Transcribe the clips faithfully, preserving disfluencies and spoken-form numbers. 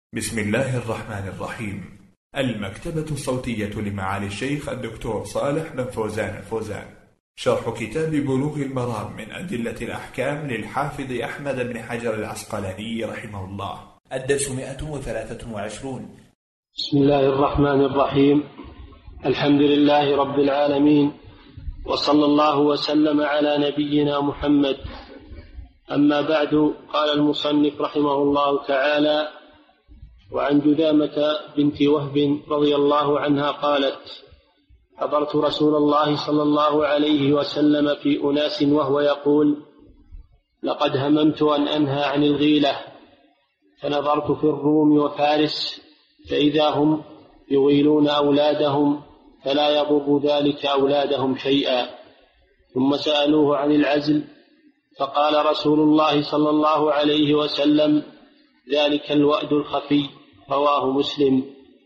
بسم الله الرحمن الرحيم. المكتبة الصوتية لمعالي الشيخ الدكتور صالح بن فوزان الفوزان، شرح كتاب بلوغ المرام من أدلة الأحكام للحافظ أحمد بن حجر العسقلاني رحمه الله. الدرس مئة وثلاثة وعشرون. بسم الله الرحمن الرحيم. الحمد لله رب العالمين، وصلى الله وسلم على نبينا محمد. أما بعد، قال المصنف رحمه الله تعالى: وعن جذامة بنت وهب رضي الله عنها قالت: حضرت رسول الله صلى الله عليه وسلم في أناس وهو يقول: لقد هممت أن أنهى عن الغيلة، فنظرت في الروم وفارس فإذا هم يغيلون أولادهم فلا يضر ذلك أولادهم شيئا. ثم سألوه عن العزل فقال رسول الله صلى الله عليه وسلم: ذلك الوأد الخفي. رواه مسلم.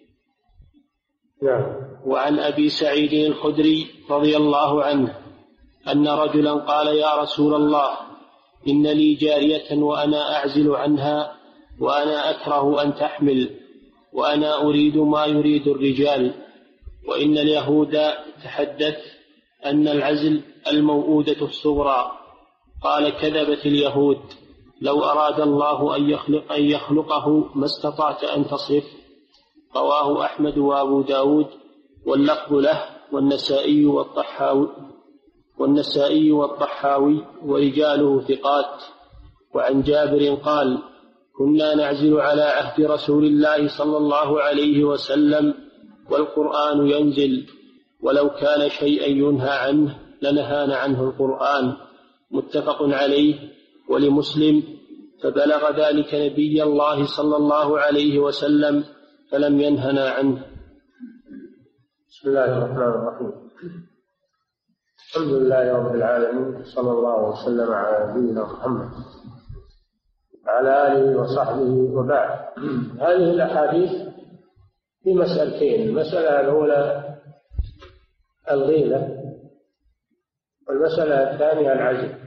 وعن أبي سعيد الخدري رضي الله عنه أن رجلا قال: يا رسول الله، إن لي جارية وأنا أعزل عنها وأنا أكره أن تحمل، وأنا أريد ما يريد الرجال، وإن اليهود تحدث أن العزل الموؤودة الصغرى. قال: كذبت اليهود، لو أراد الله أن يخلق أن يخلقه ما استطعت أن تصف. رواه أحمد وأبو داود واللفظ له والنسائي والطحاوي والنسائي والطحاوي ورجاله ثقات. وعن جابر قال: كنا نعزل على عهد رسول الله صلى الله عليه وسلم والقرآن ينزل، ولو كان شيئا ينهى عنه لنهانا عنه القرآن. متفق عليه. ولمسلم: فبلغ ذلك نبي الله صلى الله عليه وسلم فلم ينهنا عنه. بسم الله الرحمن الرحيم. الحمد لله رب العالمين، صلى الله وسلم على نبينا محمد وعلى آله وصحبه. وبعد، هذه الأحاديث في مسألتين: المسألة الأولى الغيلة، والمسألة الثانية العزل.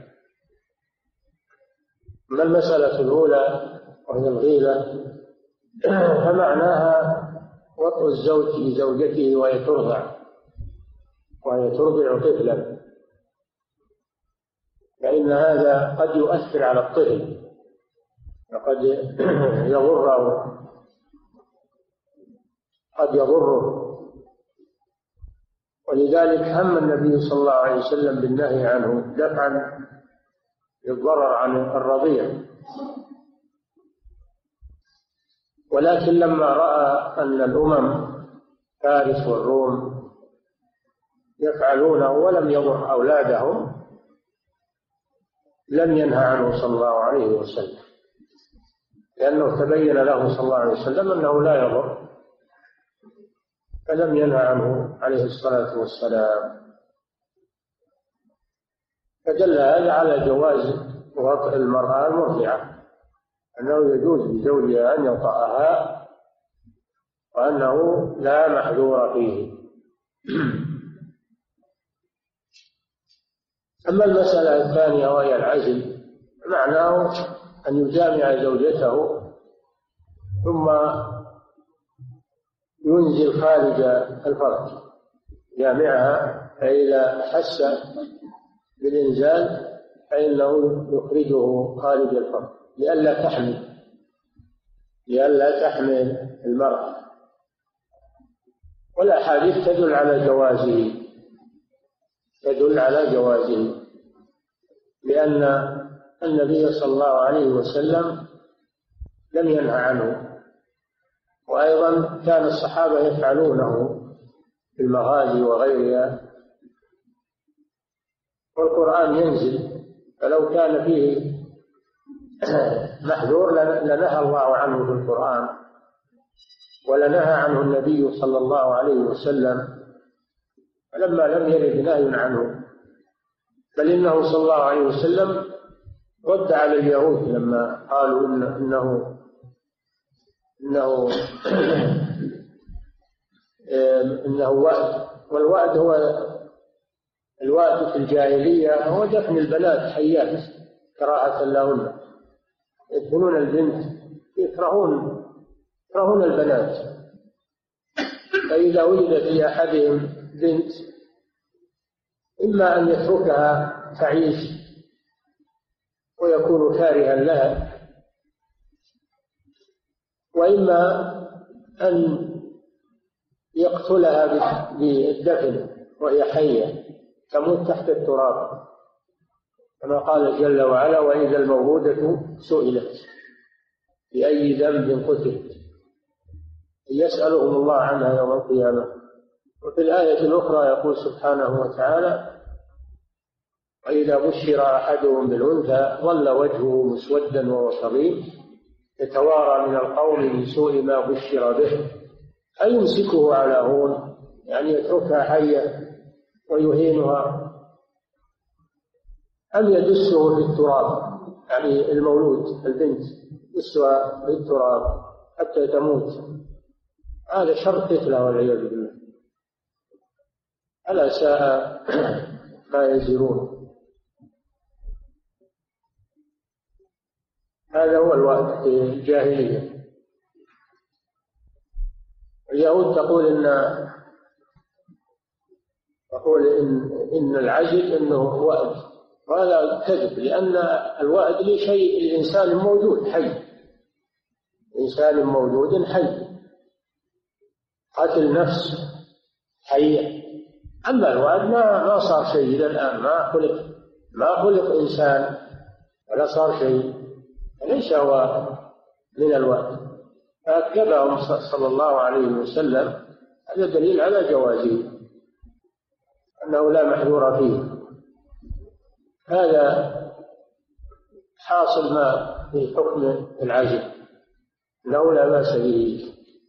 أما المسألة الأولى وهي الغيلة فمعناها وطء الزوج لزوجته وهي ترضع وهي ترضع طفلا، فإن هذا قد يؤثر على الطفل وقد يضره قد يضره ولذلك هم النبي صلى الله عليه وسلم بالنهي عنه دفعا للضرر عن الرضيع. ولكن لما رأى أن الأمم فارس والروم يفعلونه ولم يضر أولادهم لم ينهى عنه صلى الله عليه وسلم، لأنه تبين له صلى الله عليه وسلم أنه لا يضر، فلم ينهى عنه عليه الصلاة والسلام. فدل هذا على جواز وطئ المرأة المرضعة، أنه يجوز لزوجها أن يطأها وأنه لا محذور فيه. أما المسألة الثانية وهي العزل، معناه أن يجامع زوجته ثم ينزل خارج الفرج، جامعها، فإذا حس بالإنزال فإنه يخرجه خارج الفرج لئلا تحمل لئلا تحمل المرأة. والأحاديث تدل على جوازه تدل على جوازه لأن النبي صلى الله عليه وسلم لم ينهى عنه، وأيضا كان الصحابة يفعلونه في المغازي وغيرها، والقرآن ينزل، فلو كان فيه محذور لنهى الله عنه في القرآن ولنهى عنه النبي صلى الله عليه وسلم، فلما لم يرد نهي عنه، بل إنه صلى الله عليه وسلم رد على اليهود لما قالوا إن إنه إنه إنه وأد، والوأد هو الوأد في الجاهلية هو دفن البنات حيات كراهة لهن، يدفنون البنت، يكرهون يكرهون البنات، فإذا وجد في أحدهم بنت إما أن يتركها تعيش ويكون كارها لها، وإما أن يقتلها بالدفن وهي حية تموت تحت التراب، كما قال جل وعلا: وإذا الموءودة سئلت بأي ذنب قتلت، يسألهم الله عنها يوم القيامة. وفي الآية الأخرى يقول سبحانه وتعالى: وإذا بشر أحدهم بالأنثى ظل وجهه مسودا وهو كظيم يتوارى من القوم من سوء ما بشر به أيمسكه على هون، يعني يتركها حية ويهينها، أم يدسه في التراب، يعني المولود البنت يدسها في التراب حتى تموت. هذا شر قتلة والعياذ بالله. ألا ساء ما يزرون. هذا هو الوقت في الجاهلية. اليهود تقول إن تقول إن إن العجل إنه وأد، وهذا كذب، لأن الوأد لشيء الإنسان موجود حي، إنسان موجود حي، قتل نفس حية. أما الوأد ما ما صار شيء إلى الآن، ما خلق ما خلق إنسان ولا صار شيء، ليس هو من الوأد. فأكذبهم صلى الله عليه وسلم، هذا دليل على جوازه، أنه لا محذور فيه. هذا حاصل ما في حكم العجل، أنه لا بأس به،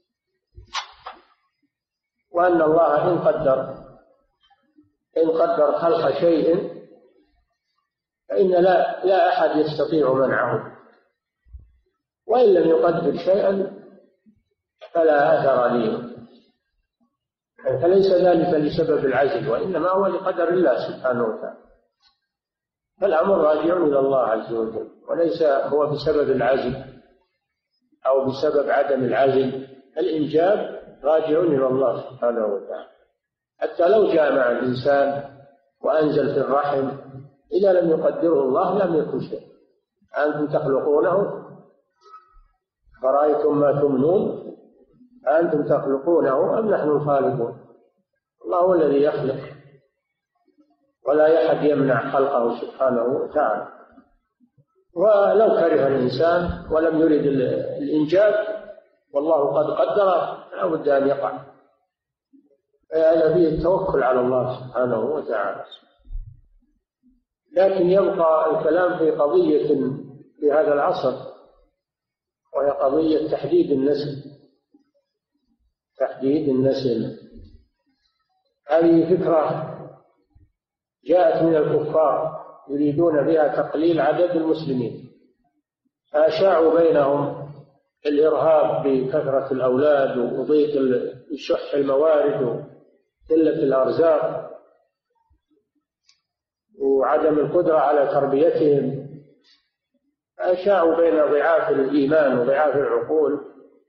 وأن الله إن قدر إن قدر خلق شيء فإن لا لا أحد يستطيع منعه، وإن لم يقدر شيئا فلا أثر له، فليس ذلك لسبب العجل، وإنما هو لقدر الله سبحانه وتعالى. فالأمر راجع إلى الله عز وجل، وليس هو بسبب العجل أو بسبب عدم العجل. الإنجاب راجع إلى الله سبحانه وتعالى، حتى لو جامع الإنسان وأنزل في الرحم إذا لم يقدره الله لم يكن شيء. أنتم تخلقونه فرأيتم ما تمنون أنتم تخلقونه أم نحن الخالقون؟ الله هو الذي يخلق، ولا أحد يمنع خلقه سبحانه وتعالى. ولو كره الإنسان ولم يرد الإنجاب والله قد قدر لا بد أن يقع، هذا فيه التوكل على الله سبحانه وتعالى. لكن يبقى الكلام في قضية في هذا العصر، وهي قضية تحديد النسل. تحديد النسل هذه فكرة جاءت من الكفار يريدون بها تقليل عدد المسلمين، فأشاعوا بينهم الإرهاب بكثرة الأولاد وضيق الشح الموارد وقلة الأرزاق وعدم القدرة على تربيتهم. أشاعوا بين ضعاف الإيمان وضعاف العقول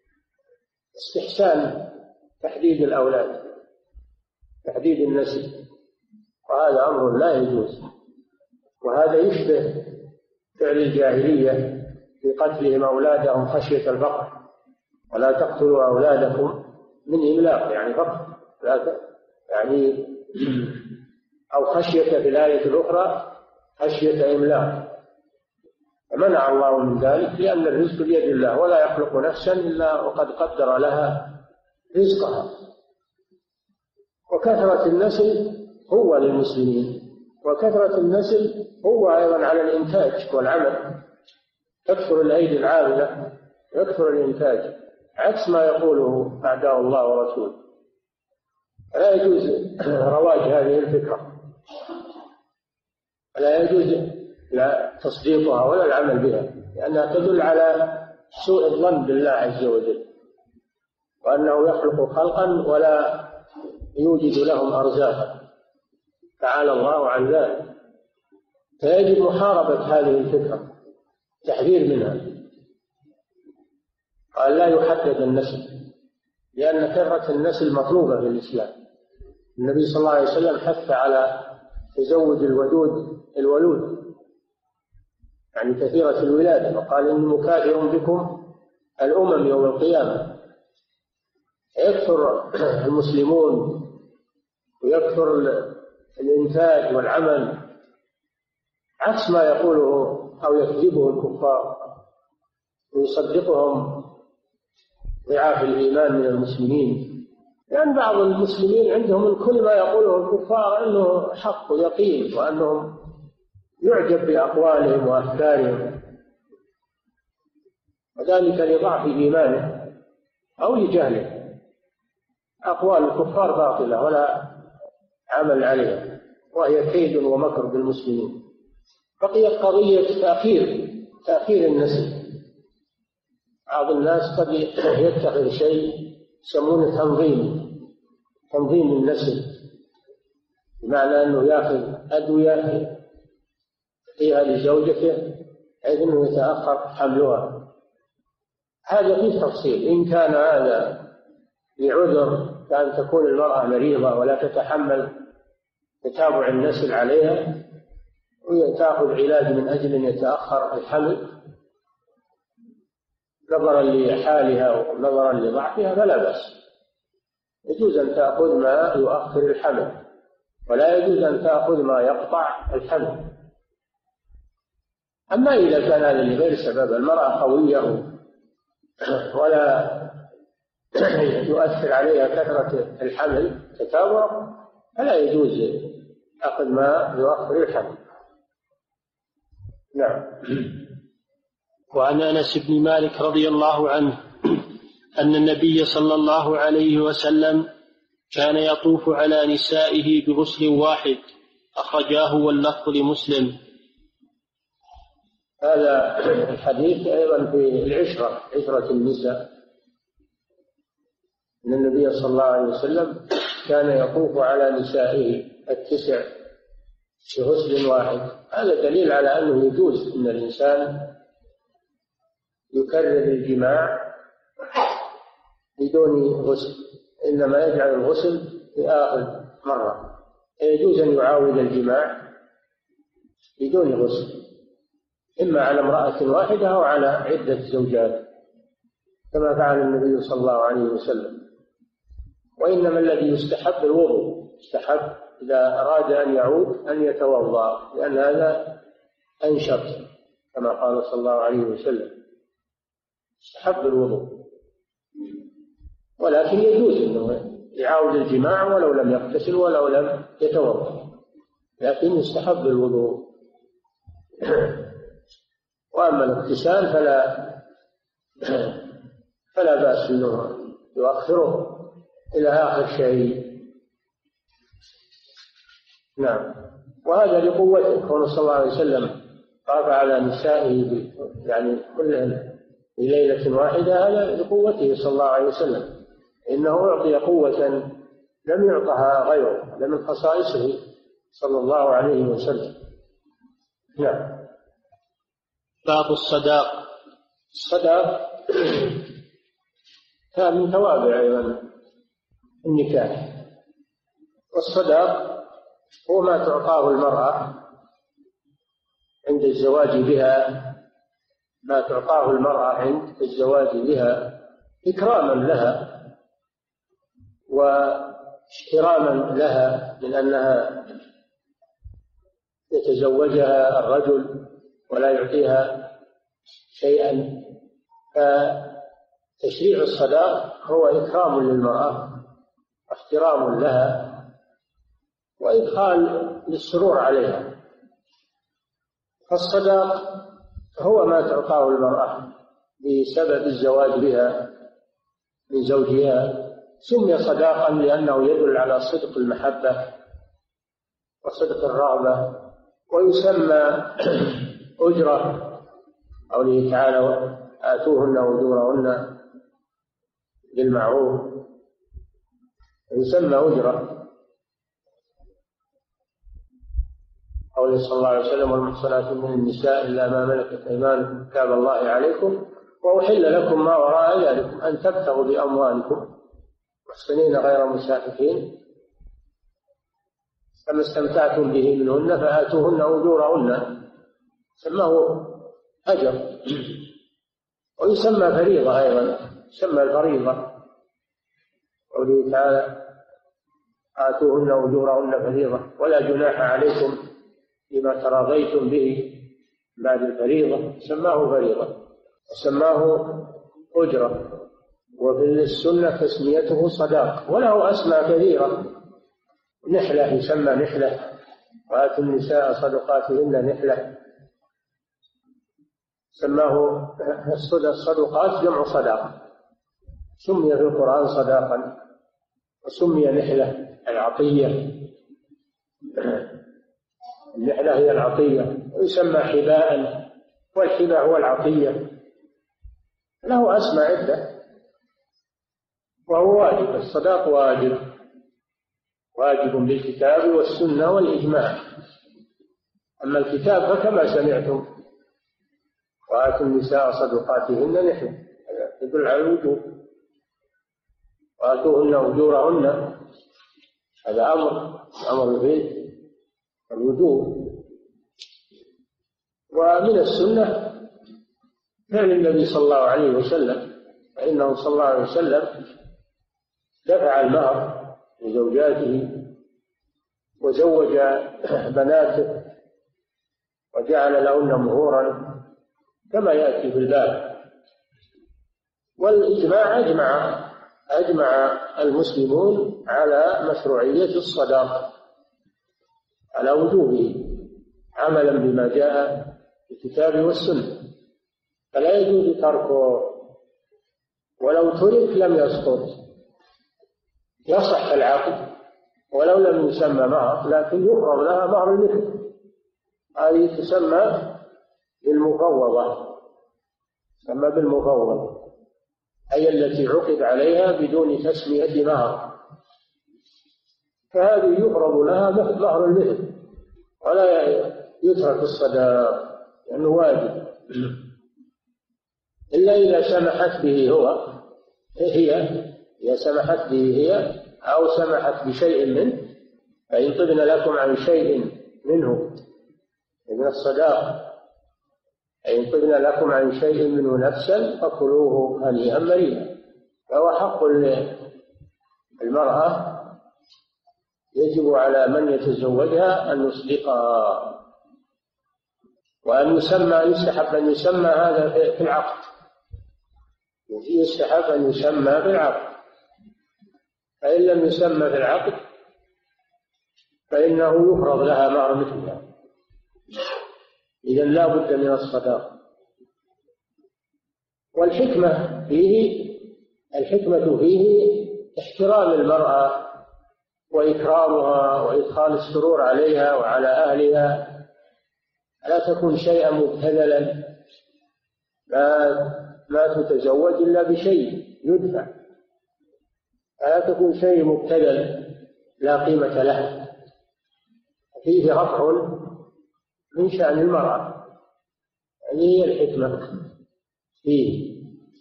استحسان تحديد الأولاد، تحديد النسل، وهذا أمر لا يجوز، وهذا يشبه فعل الجاهلية في قتلهم أولادهم خشية الفقر. ولا تقتلوا أولادكم من إملاق، يعني فقر، يعني أو خشية في الآية الأخرى خشية إملاق. فمنع الله من ذلك لأن الرزق بيد الله، ولا يخلق نفسا إلا وقد قدر لها رزقها. وكثرة النسل هو للمسلمين، وكثرة النسل هو أيضا على الإنتاج والعمل. تكثر الأيدي العاملة يكثر الإنتاج، عكس ما يقوله أعداء الله ورسوله. لا يجوز رواج هذه الفكرة، لا يجوز لا تصديقها ولا العمل بها، لأنها تدل على سوء الظن بالله عز وجل، وأنه يخلق خلقا ولا يوجد لهم أرزاقا، تعالى الله عن ذلك. فيجب محاربة هذه الفكرة، تحذير منها. قال لا يحدد النسل، لأن كثرة النسل مطلوبة في الإسلام. النبي صلى الله عليه وسلم حث على تزوج الودود الولود، يعني كثيرة الولادة، وقال إني مكاثر بكم الأمم يوم القيامة. يكثر المسلمون ويكثر الإنتاج والعمل، عكس ما يقوله أو يكذبه الكفار ويصدقهم ضعاف الإيمان من المسلمين. لأن يعني بعض المسلمين عندهم من كل ما يقوله الكفار أنه حق ويقين، وأنهم يعجب بأقوالهم وأفكارهم، وذلك لضعف إيمانه أو لجهله. أقوال الكفار باطلة ولا عمل عليها، وهي كيد ومكر بالمسلمين. بقيت قضية تأخير تأخير النسل. بعض الناس قد يتخذ شيء يسمونه تنظيم تنظيم النسل، بمعنى أنه يأخذ أدوية فيها لزوجته بحيث أنه يتأخر حملها. هذا فيه تفصيل. إن كان هذا لعذر، كأن تكون المرأة مريضة ولا تتحمل تتابع النسل عليها وتأخذ علاج من أجل أن يتأخر الحمل نظرا لحالها ونظرا لضعفها، فلا بأس. يجوز أن تأخذ ما يؤخر الحمل، ولا يجوز أن تأخذ ما يقطع الحمل. أما إذا كان هذا لغير سبب، المرأة قوية ولا يؤثر عليها كثرة الحمل تتابع، فلا يجوز أخذ ما يؤخر الحمل. نعم. وعن أنس بن مالك رضي الله عنه أن النبي صلى الله عليه وسلم كان يطوف على نسائه بغسل واحد، أخرجاه واللفظ لمسلم. هذا الحديث أيضا في العشرة، عشرة النساء، أن النبي صلى الله عليه وسلم كان يطوف على نسائه التسع بغسل واحد. هذا دليل على أنه يجوز أن الإنسان يكرر الجماع بدون غسل، إنما يجعل الغسل في آخر مرة. يجوز أن يعاود الجماع بدون غسل، إما على امرأة واحدة أو على عدة زوجات كما فعل النبي صلى الله عليه وسلم. وإنما الذي يستحب الوضوء، يستحب إذا أراد أن يعود أن يتوضأ، لأن هذا أنشط كما قال صلى الله عليه وسلم، يستحب الوضوء. ولكن يجوز أنه يعاود الجماع ولو لم يغتسل ولو لم يتوضأ، لكن يستحب الوضوء. وأما الاغتسال فلا فلا بأس أنه يؤخره إلى آخر شيء. نعم. وهذا لقوته، كون صلى الله عليه وسلم طاف على نسائه يعني كلهن في ليلة واحدة، هذا لقوته صلى الله عليه وسلم، إنه أعطي قوة لم يعطها غيره، هذا من خصائصه صلى الله عليه وسلم. نعم. باب الصداق. الصداق كان من توابع أيضا النكاح. والصداق هو ما تعطاه المرأة عند الزواج بها، ما تعطاه المرأة عند الزواج بها إكراما لها واحتراما لها، من أنها يتزوجها الرجل ولا يعطيها شيئا. فتشريع الصداق هو إكرام للمرأة واحترام لها وإدخال للسرور عليها. فالصداق هو ما تعطاه المرأة بسبب الزواج بها من زوجها. سمي صداقا لأنه يدل على صدق المحبة وصدق الرغبة. ويسمى أجرة، قوله تعالى آتوهن أجورهن بالمعروف، يسمى أجرة. قوله صلى الله عليه وسلم والمحصنات من النساء إلا ما ملكت أيمانكم كتاب الله عليكم وأحل لكم ما وراء ذلك أن تبتغوا بأموالكم محصنين غير مسافحين، فما استمتعتم به منهن فآتوهن أجورهن. سماه أجر، ويسمى فريضة أيضا، يسمى الفريضة. قوله تعالى آتوهن أجورهن فريضة ولا جناح عليكم بما تراضيتم به بعد الفريضة، سماه فريضة وسماه أجرة. وفي السنة تسميته صداق، وله أسماء كثيرة. نحلة يسمى نحلة، وآتوا النساء صدقاتهن نحلة. سماه الصدقات جمع صداقة، سمي في القرآن صداقا، وسمي نحلة العطية. النحلة هي العطية، ويسمى حباء، والحباء هو العطية. له أسماء عدة، وهو واجب. الصداق واجب، واجب بالكتاب والسنة والإجماع. أما الكتاب فكما سمعتم وآتوا النساء صدقاتهن نحلة، يدل على الوجوب. وآتوهن أجورهن، هذا أمر، أمر به الوجوب. ومن السنة فعل النبي صلى الله عليه وسلم، فإنه صلى الله عليه وسلم دفع المهر لزوجاته وزوج بناته وجعل لهن مهورا كما يأتي في الباب. والإجماع أجمع أجمع المسلمون على مشروعية الصداق، على وجوبه، عملا بما جاء في الكتاب والسنة، فلا يجوز تركه، ولو ترك لم يسقط، يصح العقد ولو لم يسمى مهر، لكن يفرض لها مهر المثل. هذه تسمى بالمفوضة، تسمى بالمفوضة، أي التي عقد عليها بدون تسمية مهر، فهذه يفرض لها مهر المثل، ولا يترك الصداق لأنه واجب، إلا إذا سمحت به هو هي إذا سمحت به هي أو سمحت بشيء منه، فإن طبن لكم عن شيء منه من الصداق، فإن طبن لكم عن شيء منه نفسا فكلوه هنيئا مريئا. فهو حق المرأة، يجب على من يتزوجها أن يصدقها، وأن يسمى، يستحب أن يسمى هذا في العقد، يستحب أن يسمى في العقد، فإن لم يسمى في العقد فإنه يفرض لها مهر مثلها. إذن لا بد من الصداق. والحكمة فيه الحكمة فيه احترام المرأة وإكرامها وإدخال السرور عليها وعلى أهلها، لا تكون شيئا مبتذلا، ما ما تتزوج إلا بشيء يدفع، لا تكون شيء مبتذل لا قيمة له. فيه رفع من شأن المرأة، هذه هي الحكمة فيه.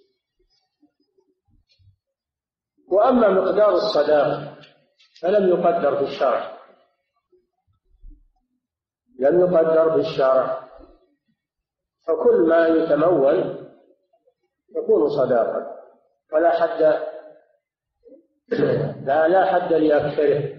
وأما مقدار الصداق فلم يقدر في الشرع، لم يقدر في الشرع، فكل ما يتمول يكون صداقا، ولا حد لا لا حد لأكثره.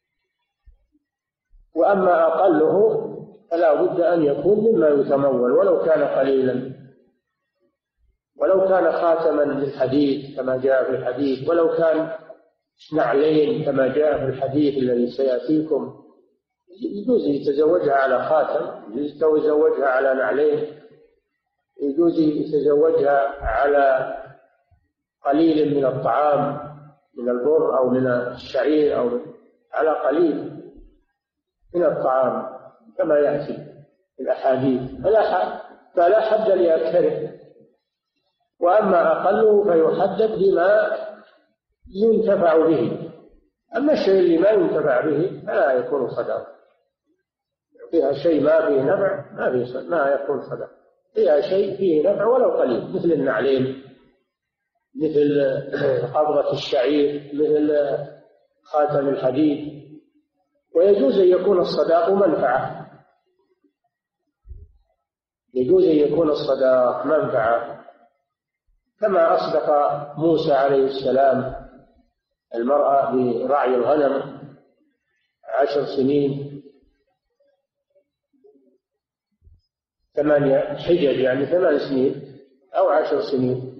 وأما أقله فلا بد أن يكون مما يتمول ولو كان قليلا، ولو كان خاتما للحديث كما جاء في الحديث، ولو كان نعلين كما جاء في الحديث الذي سيأتيكم. يجوز يتزوجها على خاتم، يجوز يتزوجها على نعلين، يجوز يتزوجها على قليل من الطعام، من البر أو من الشعير، أو على قليل من الطعام كما يأتي في الأحاديث، فلا حد فلا حد لأكثره. وأما أقله فيحدد بما ينتفع به، أما الشيء اللي ما ينتفع به فلا يكون صدقة. فيها شيء ما فيه نفع ما فيه ما يكون صدقة. فيها شيء فيه نفع ولو قليل، مثل النعلين، مثل قبضة الشعير، مثل خاتم الحديد. ويجوز أن يكون الصداق منفعة، يجوز أن يكون الصداق منفعة، كما أصدق موسى عليه السلام المرأة برعي الغنم عشر سنين، ثمانية حجج يعني ثمان سنين أو عشر سنين،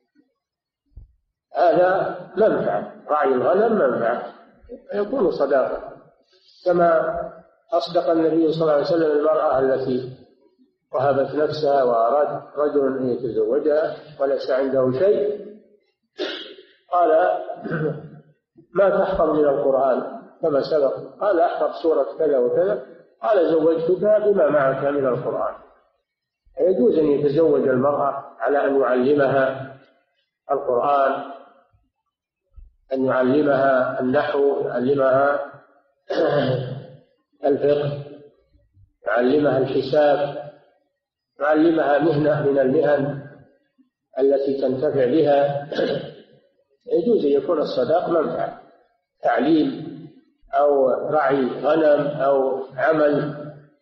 هذا منفعة، رعي الغنم منفعة يكون صداقة. كما أصدق النبي صلى الله عليه وسلم المرأة التي وهبت نفسها وأراد رجل أن يتزوجها وليس عنده شيء، قال ما تحفظ من القرآن كما سبق، قال أحفظ سورة كذا وكذا، قال زوجتك بما معك من القرآن. يجوز أن يتزوج المرأة على أن يعلمها القرآن، أن يعلمها النحو، يعلمها الفقه، يعلمها الحساب، يعلمها مهنة من المهن التي تنتفع بها. يجوز أن يكون الصداق منفعة، تعليم أو رعي غنم أو عمل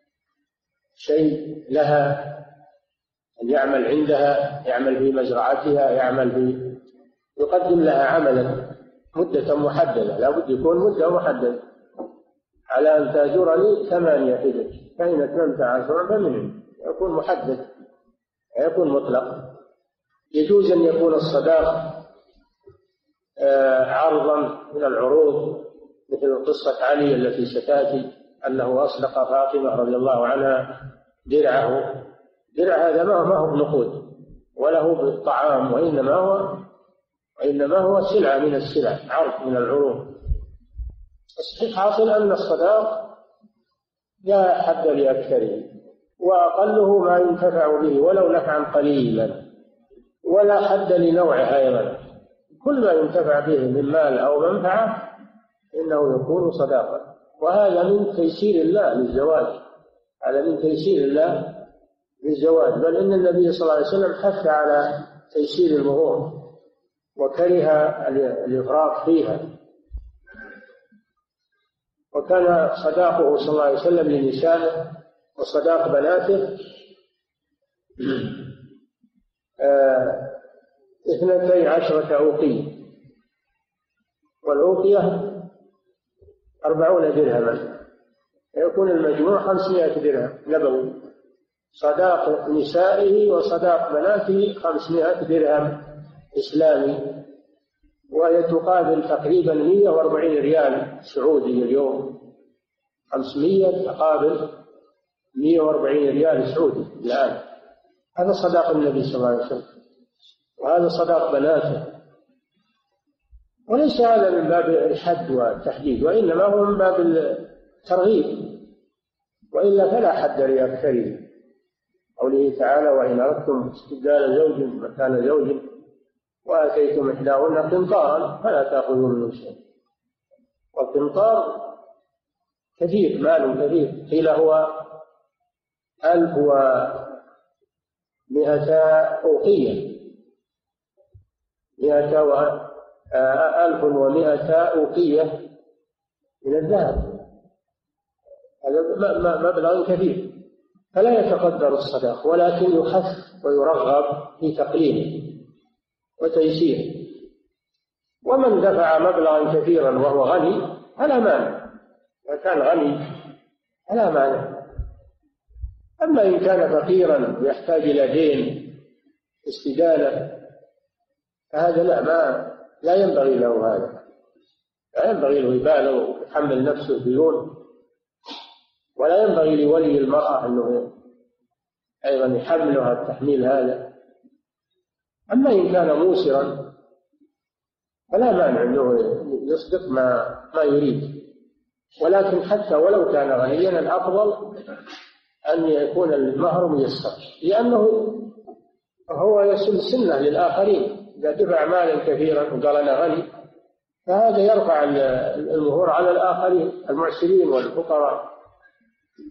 شيء لها، أن يعمل عندها، يعمل في مزرعتها، يعمل في يقدم لها عملا مدة محددة، لا بد يكون مدة محددة، على أن تأجرني ثمانية حجج فإن أتممت عشرا فمن يكون محدد، يكون مطلق. يجوز أن يكون الصداق عرضا من العروض، مثل قصة علي التي ستأتي أنه أصدق فاطمة رضي الله عنها درعه. درع هذا ما هو نقود ولا هو بالطعام، وإنما هو وإنما هو سلعة من السلع، عرض من العروض. حاصل أن الصداق لا حد لأكثره، وأقله ما ينتفع به ولو نفعا قليلا، ولا حد لنوعه أيضا، كل ما ينتفع به من مال أو منفعة إنه يكون صداقة. وهذا من تيسير الله للزواج، هذا من تيسير الله للزواج، بل إن النبي صلى الله عليه وسلم حث على تيسير الأمور وكره الإفراط فيها. وكان صداقه صلى الله عليه وسلم لنسائه وصداق بناته اثنتي عشرة أوقية، والأوقية أربعون درهما، يكون المجموع خمسمائة درهم نبوي. صداق نسائه وصداق بناته خمسمائة درهم إسلامي، وهي تقابل تقريبا مئة وأربعين ريال سعودي اليوم، خمسمائة تقابل مئة وأربعين ريال سعودي الآن. هذا صداق النبي صلى الله عليه وسلم، وهذا صداق بناته. وليس هذا من باب الحد والتحديد، وإنما هو من باب الترغيب، وإلا فلا حد لأكثره. قوله تعالى وإن أردتم استبدال زوج مكان زوج وآتيتم إحداهن قنطارا فلا تأخذوا منه شيئا. والقنطار كثير، مال كثير، قيل هو ألف ومئة أوقية، مئة و ألف ومئة أوقية من الذهب، هذا مبلغ كثير. فلا يتقدر الصداق، ولكن يخف ويرغب في تقليله وتيسيره. ومن دفع مبلغا كثيرا وهو غني فلا مانع، إذا كان غني فلا مانع. أما إن كان فقيرا ويحتاج إلى دين استدانة فهذا لا ما لا ينبغي له، هذا لا ينبغي له يبالغ ويحمل نفسه ديون، ولا ينبغي لولي المرأة أنه أيضا يحملها التحميل هذا. أما إن كان موسرا فلا مانع أنه يصدق ما ما يريد، ولكن حتى ولو كان غنيا الأفضل أن يكون المهر ميسر، لأنه هو يسل سنة للآخرين. إذا دفع مالا كثيرا وقال أنا غني فهذا يرفع المهور على الآخرين المعسرين والفقراء.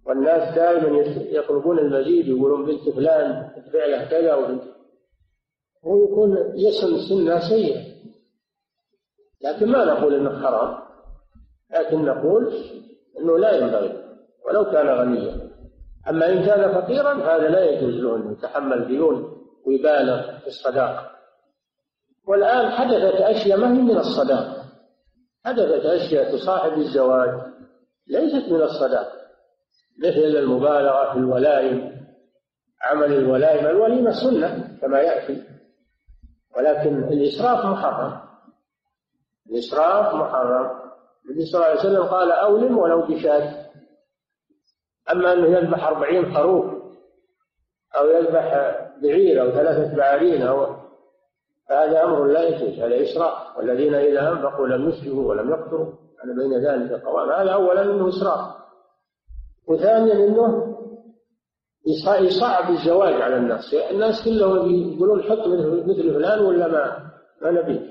والناس دائما يطلبون المزيد، يقولون بنت فلان تبيع له كذا وبنت، هو يكون يسن سنة سيئة. لكن ما نقول انه حرام، لكن نقول انه لا ينبغي ولو كان غنيا. اما ان كان فقيرا هذا لا يجوز له انه يتحمل ديون ويبالغ في الصداقة. والآن حدثت أشياء ما هي من الصداقة، حدثت أشياء تصاحب الزواج ليست من الصداقة، مثل المبالغة في الولائم، عمل الولائم. الوليمة سنة كما يأتي، ولكن الإسراف محرم، الإسراف محرم. النبي صلى الله عليه وسلم قال أولم ولو بشاة. أما أنه يذبح أربعين خروف أو يذبح بعير أو ثلاثة بعارين أو فهذا أمر لا يجوز، هذا إسراف. والذين إذا أنفقوا لم يسرفوا ولم يقتروا، أنا بين ذلك قوام. هذا أولا أنه إسراف، وثانيا أنه يصعب الزواج على الناس. الناس كلهم يقولون حط مثل فلان ولا ما ما نبي،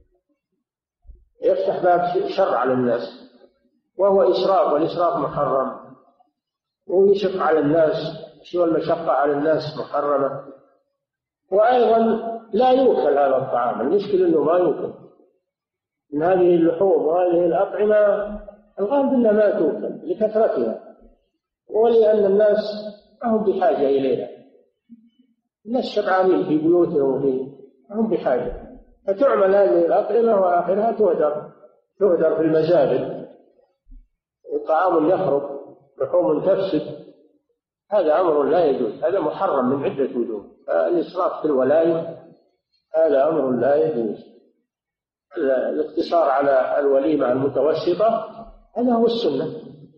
يفتح باب شر على الناس، وهو إسراف، والإسراف محرم، ويشق على الناس، شو المشقة على الناس محرمة. وأيضا لا يوكل هذا الطعام، المشكلة أنه ما يوكل من هذه اللحوم وهذه الأطعمة، الغالب أنها ما توكل لكثرتها ولأن الناس ما هم بحاجة إليها. الناس شبعانين في بيوتهم ما هم بحاجة، فتعمل هذه الأطعمة وآخرها تهدر تهدر في المزابل، وطعام يخرب، لحوم تفسد. هذا أمر لا يجوز، هذا محرم من عدة وجوه. الإسراف في الولائم هذا أمر لا يجوز. الاقتصار على الوليمة المتوسطة هذا هو السنة،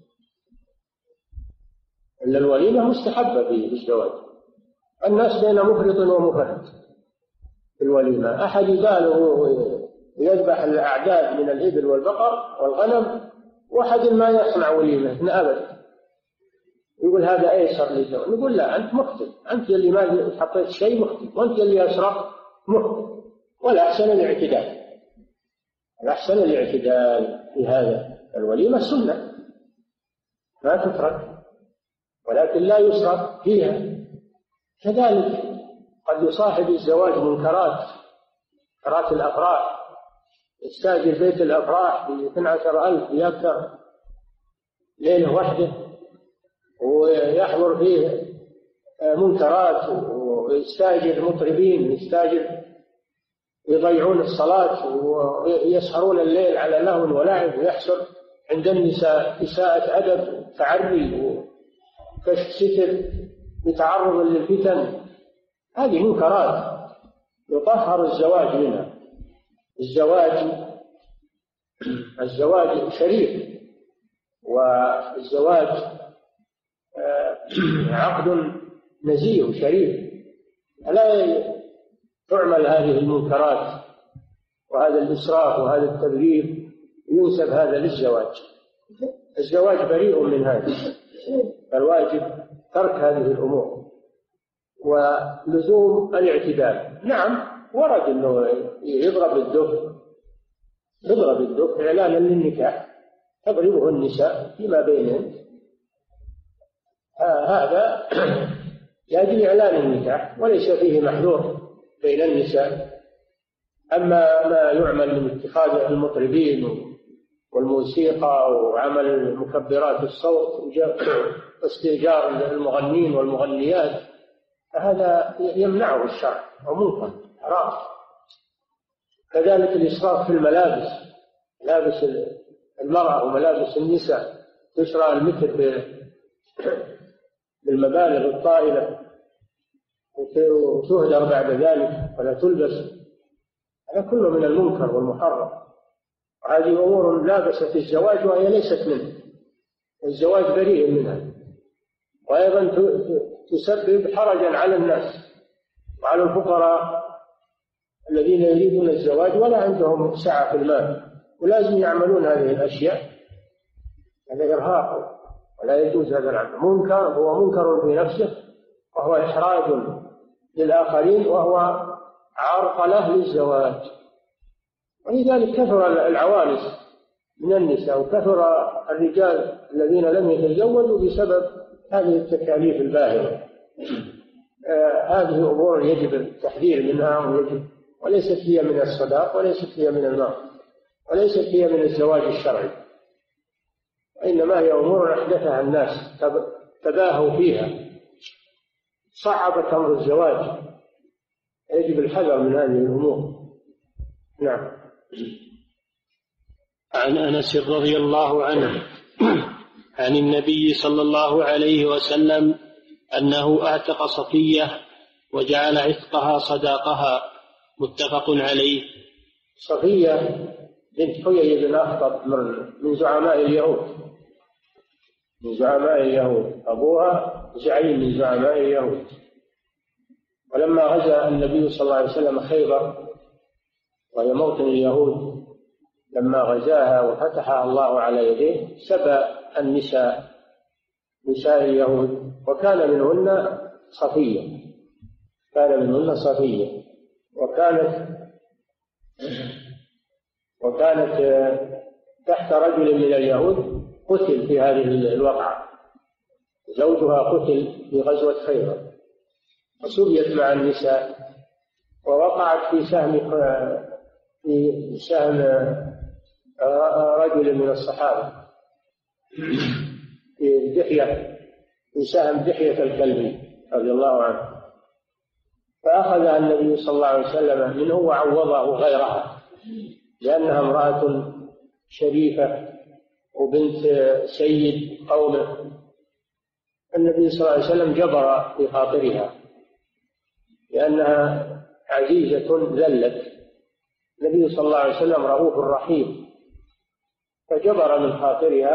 إن الوليمة مستحبة في الزواج. الناس بين مفرط ومفرط في الوليمة، أحد يبالغ ويذبح الأعداد من الإبل والبقر والغنم، واحد ما يصنع وليمة أبدا، يقول هذا أيسر للزواج. نقول لا، أنت مخطئ، أنت اللي ما حطيت شيء مخطئ، وأنت اللي أسرف مخطئ. ولا أحسن الاعتدال، الأحسن الاعتدال في هذا. الوليمة سنة ما تترك، ولكن لا يسرف فيها. كذلك قد يصاحب الزواج منكرات، منكرات الأفراح، يستأجر بيت الأفراح باثني عشر ألف يكثر ليلة واحدة، ويحضر فيه منكرات، ويستأجر مطربين، يستأجر يضيعون الصلاة ويسهرون الليل على لهو ولعب، ويحصل عند النساء إساءة أدب، تعري وكشف ستر بتعرض للفتن. هذه منكرات يطهر الزواج منها. الزواج الزواج شريف، والزواج عقد نزيه وشريف، لا تعمل هذه المنكرات وهذا الإسراف وهذا التبذير ينسب هذا للزواج. الزواج بريء من هذا، الواجب ترك هذه الأمور ولزوم الاعتدال. نعم ورد أنه يضرب الدف يضرب الدف إعلانا للنكاح، تضربه النساء فيما بينهم، هذا لأجل إعلان النكاح وليس فيه محذور بين النساء. أما ما يعمل من اتخاذ المطربين والموسيقى وعمل المكبرات الصوت واستئجار المغنين والمغنيات، هذا يمنعه الشرع ومنكر حرام. كذلك الإسراف في الملابس، ملابس المرأة وملابس النساء، تشرى المتر بالمبالغ الطائلة وتهدر بعد ذلك ولا تلبس، هذا كله من المنكر والمحرم. وهذه أمور لا بأس في الزواج وهي ليست منه، الزواج بريء منها. وأيضا تسبب حرجا على الناس وعلى الفقراء الذين يريدون الزواج ولا عندهم سعة في المال ولازم يعملون هذه الأشياء، هذا إرهاق ولا يجوز. هذا العمل منكر، هو منكر في نفسه، وهو إحراج للآخرين، وهو عرقلة للزواج. ولذلك كثر العوانس من النساء، وكثر الرجال الذين لم يتزوجوا بسبب هذه التكاليف الباهظة. آه هذه أمور يجب التحذير منها، ويجب وليست هي من الصداق، وليست هي من المهر، وليست هي من الزواج الشرعي، وإنما هي أمور أحدثها الناس تباهوا فيها، صعبت أمر الزواج. يجب الحذر من هذه الأمور. نعم. عن أنس رضي الله عنه عن النبي صلى الله عليه وسلم أنه أعتق صفية وجعل عتقها صداقها، متفق عليه. صفية بنت حيي بن أخطب من زعماء اليهود، من زعماء اليهود، أبوها زعيم من زعماء اليهود. ولما غزا النبي صلى الله عليه وسلم خيبر وهي موطن اليهود، لما غزاها وفتحها الله على يديه سبى النساء، نساء اليهود، وكان منهن صفية، كان منهن صفية، وكانت وكانت تحت رجل من اليهود قتل في هذه الوقعة، زوجها قتل في غزوة خيبر، وسبيت مع النساء، ووقعت في سهم في سهم رجل من الصحابة، في دحية، في سهم دحية الكلبي رضي الله عنه، فأخذها النبي صلى الله عليه وسلم منه وعوضه غيرها، لأنها امرأة شريفة وبنت سيد قومه. النبي صلى الله عليه وسلم جبر في خاطرها لأنها عزيزة ذلت. النبي صلى الله عليه وسلم رؤوف رحيم، فجبر من خاطرها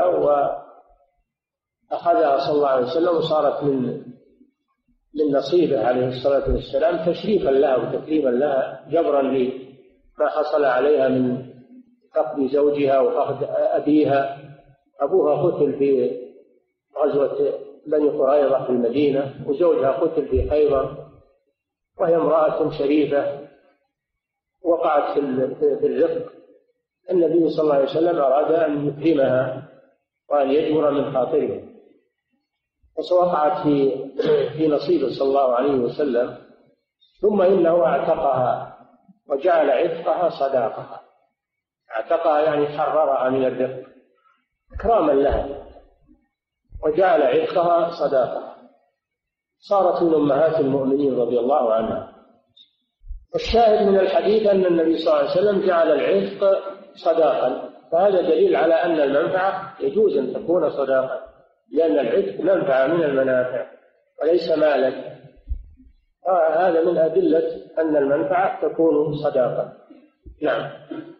وأخذها صلى الله عليه وسلم، وصارت من من نصيبه عليه الصلاة والسلام، تشريفا لها وتكريما لها، جبرا لما حصل عليها من فقد زوجها وفقد أبيها. أبوها قتل في غزوة بني قريظة في المدينة، وزوجها قتل في خيبر، وهي امرأة شريفة وقعت في الرفق. النبي صلى الله عليه وسلم أراد أن يكرمها وأن يجبر من خاطرها، ووقعت في في نصيبه صلى الله عليه وسلم. ثم إنه اعتقها وجعل عتقها صداقها، اعتقها يعني حررها من الرفق إكراما لها، وجعل عتقها صداقها، صارت من أمهات المؤمنين رضي الله عنها. والشاهد من الحديث أن النبي صلى الله عليه وسلم جعل العتق صداقا، فهذا دليل على أن المنفعة يجوز أن تكون صداقا، لأن العتق منفعة من المنافع وليس مالا. آه هذا من أدلة أن المنفعة تكون صداقا. نعم.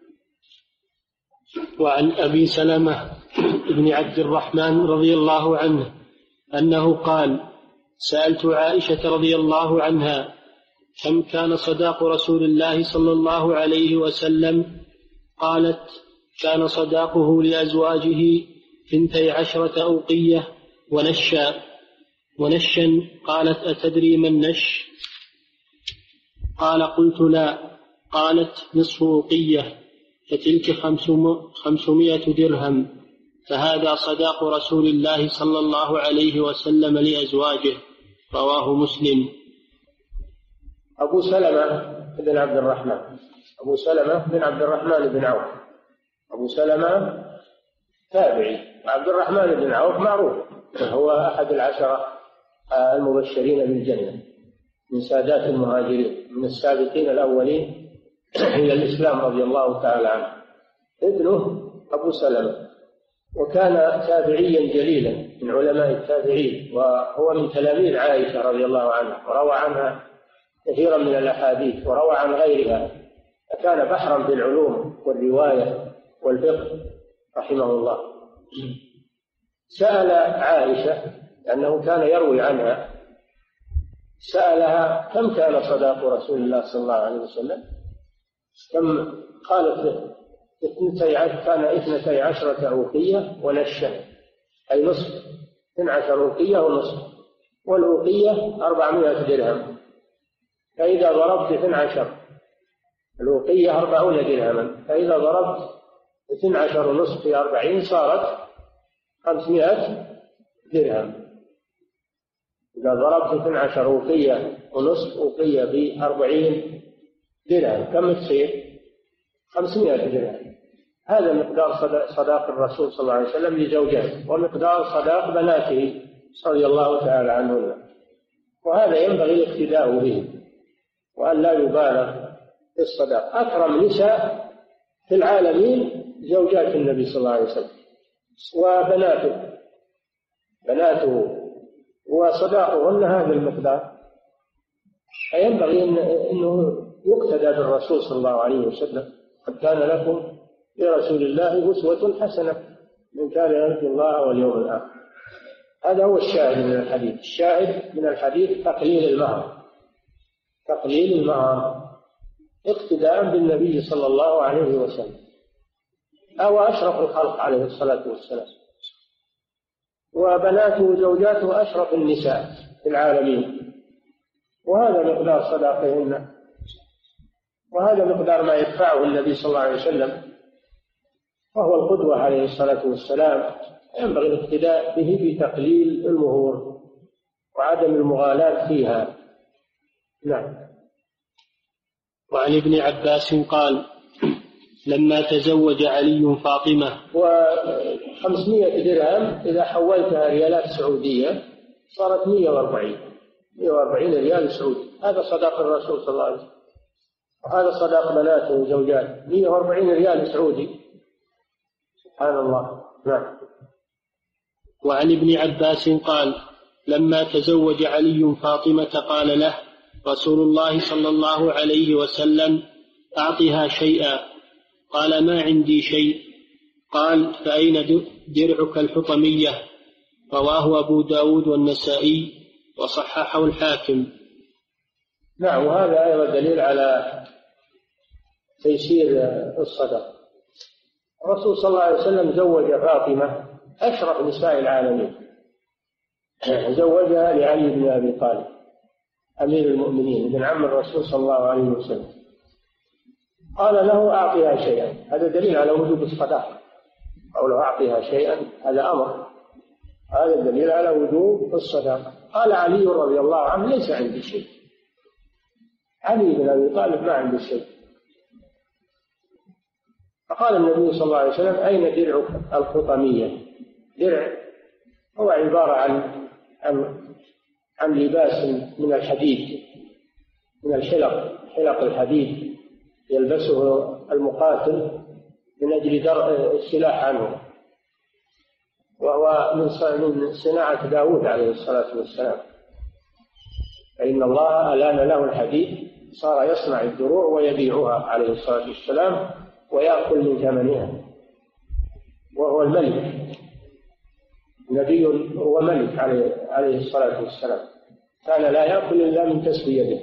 وعن أبي سلمة بن عبد الرحمن رضي الله عنه أنه قال: سألت عائشة رضي الله عنها كم كان صداق رسول الله صلى الله عليه وسلم؟ قالت: كان صداقه لأزواجه ثنتي عشرة أوقية ونشا ونشا. قالت: أتدري ما النش؟ قال: قلت لا. قالت: نصف أوقية، فتلك خمسمائة درهم، فهذا صداق رسول الله صلى الله عليه وسلم لأزواجه. رواه مسلم. أبو سلمة بن عبد الرحمن أبو سلمة بن عبد الرحمن بن عوف أبو سلمة تابعي، عبد الرحمن بن عوف معروف، هو أحد العشرة المبشرين بالجنة من سادات المهاجرين، من السابقين الأولين إلى الإسلام رضي الله تعالى عنه. ابنه أبو سلمة، وكان تابعيا جليلا من علماء التابعين، وهو من تلاميذ عائشة رضي الله عنها، وروى عنها كثيرا من الأحاديث وروى عن غيرها، فكان بحرا في العلوم والرواية والفقه رحمه الله. سأل عائشة لأنه كان يروي عنها، سألها كم كان صداق رسول الله صلى الله عليه وسلم؟ كم؟ قالت كان اثنتي عشرة أوقية ونشا، أي نصف، اثنتي عشرة أوقية ونصف، والأوقية أربعمائة درهم، فإذا ضربت اثنتي عشرة الأوقية أربعون درهما، فإذا ضربت اثنتي عشرة ونصف في أربعين صارت خمسمائة درهم. إذا ضربت اثنتي عشرة أوقية ونصف أوقية بأربعين درهم كم تصير؟ خمسمائة درهم. هذا مقدار صداق الرسول صلى الله عليه وسلم لزوجاته، ومقدار صداق بناته رضي الله تعالى عنهن. وهذا ينبغي الاقتداء به، وأن لا يبالغ في الصداق. أكرم نساء في العالمين زوجات النبي صلى الله عليه وسلم وبناته بناته وصداقهن هذا المقدار. فينبغي أنه يقتدى بالرسول صلى الله عليه وسلم. قد كان لكم في رسول الله أسوة حسنة من كان يرجو الله واليوم الآخر. هذا هو الشاهد من الحديث. الشاهد من الحديث تقليل المهر، تقليل المهر اقتداء بالنبي صلى الله عليه وسلم، أو أشرف الخلق عليه الصلاة والسلام. وبناته زوجاته أشرف النساء في العالمين، وهذا مقدار صداقهن، وهذا مقدار ما يدفعه النبي صلى الله عليه وسلم، وهو القدوة عليه الصلاة والسلام. ينبغي الاقتداء به في تقليل المهور وعدم المغالاة فيها. نعم. وعن ابن عباس قال: لما تزوج علي فاطمة. وخمسمائة درهم إذا حولتها ريالات سعودية صارت مئة وأربعين مئة وأربعين ريال سعودي. هذا صداق الرسول صلى الله عليه وسلم، وهذا صداق بناته وزوجاته مئة وأربعين ريال سعودي. سبحان الله. نعم. وعن ابن عباس قال: لما تزوج علي فاطمة قال له رسول الله صلى الله عليه وسلم: أعطها شيئا. قال: ما عندي شيء. قال: فأين درعك الحطمية؟ رواه أبو داود والنسائي وصححه الحاكم. نعم. وهذا أيضا دليل على تيسير الصدقة. الرسول صلى الله عليه وسلم زوج فاطمة أشرف نساء العالمين، زوجها لعلي بن أبي طالب أمير المؤمنين ابن عم الرسول صلى الله عليه وسلم. قال له: أعطيها شيئا. هذا دليل على وجوب الصداقة. قوله أعطيها شيئا هذا أمر، هذا دليل على وجوب الصداقة. قال علي رضي الله عنه: ليس عندي شيء. علي بن أبي طالب ما عنده شيء. فقال النبي صلى الله عليه وسلم: أين درعك الخطمية؟ درع هو عبارة عن عن, عن لباس من الحديد، من الحلق، حلق الحديد يلبسه المقاتل من أجل درء السلاح عنه، وهو من صناعة داود عليه الصلاة والسلام، فإن الله ألان له الحديد صار يصنع الدروع ويبيعها عليه الصلاة والسلام ويأكل من ثمنها، وهو الملك، نبي هو ملك عليه, عليه الصلاة والسلام، كان لا يأكل إلا من كسب يده،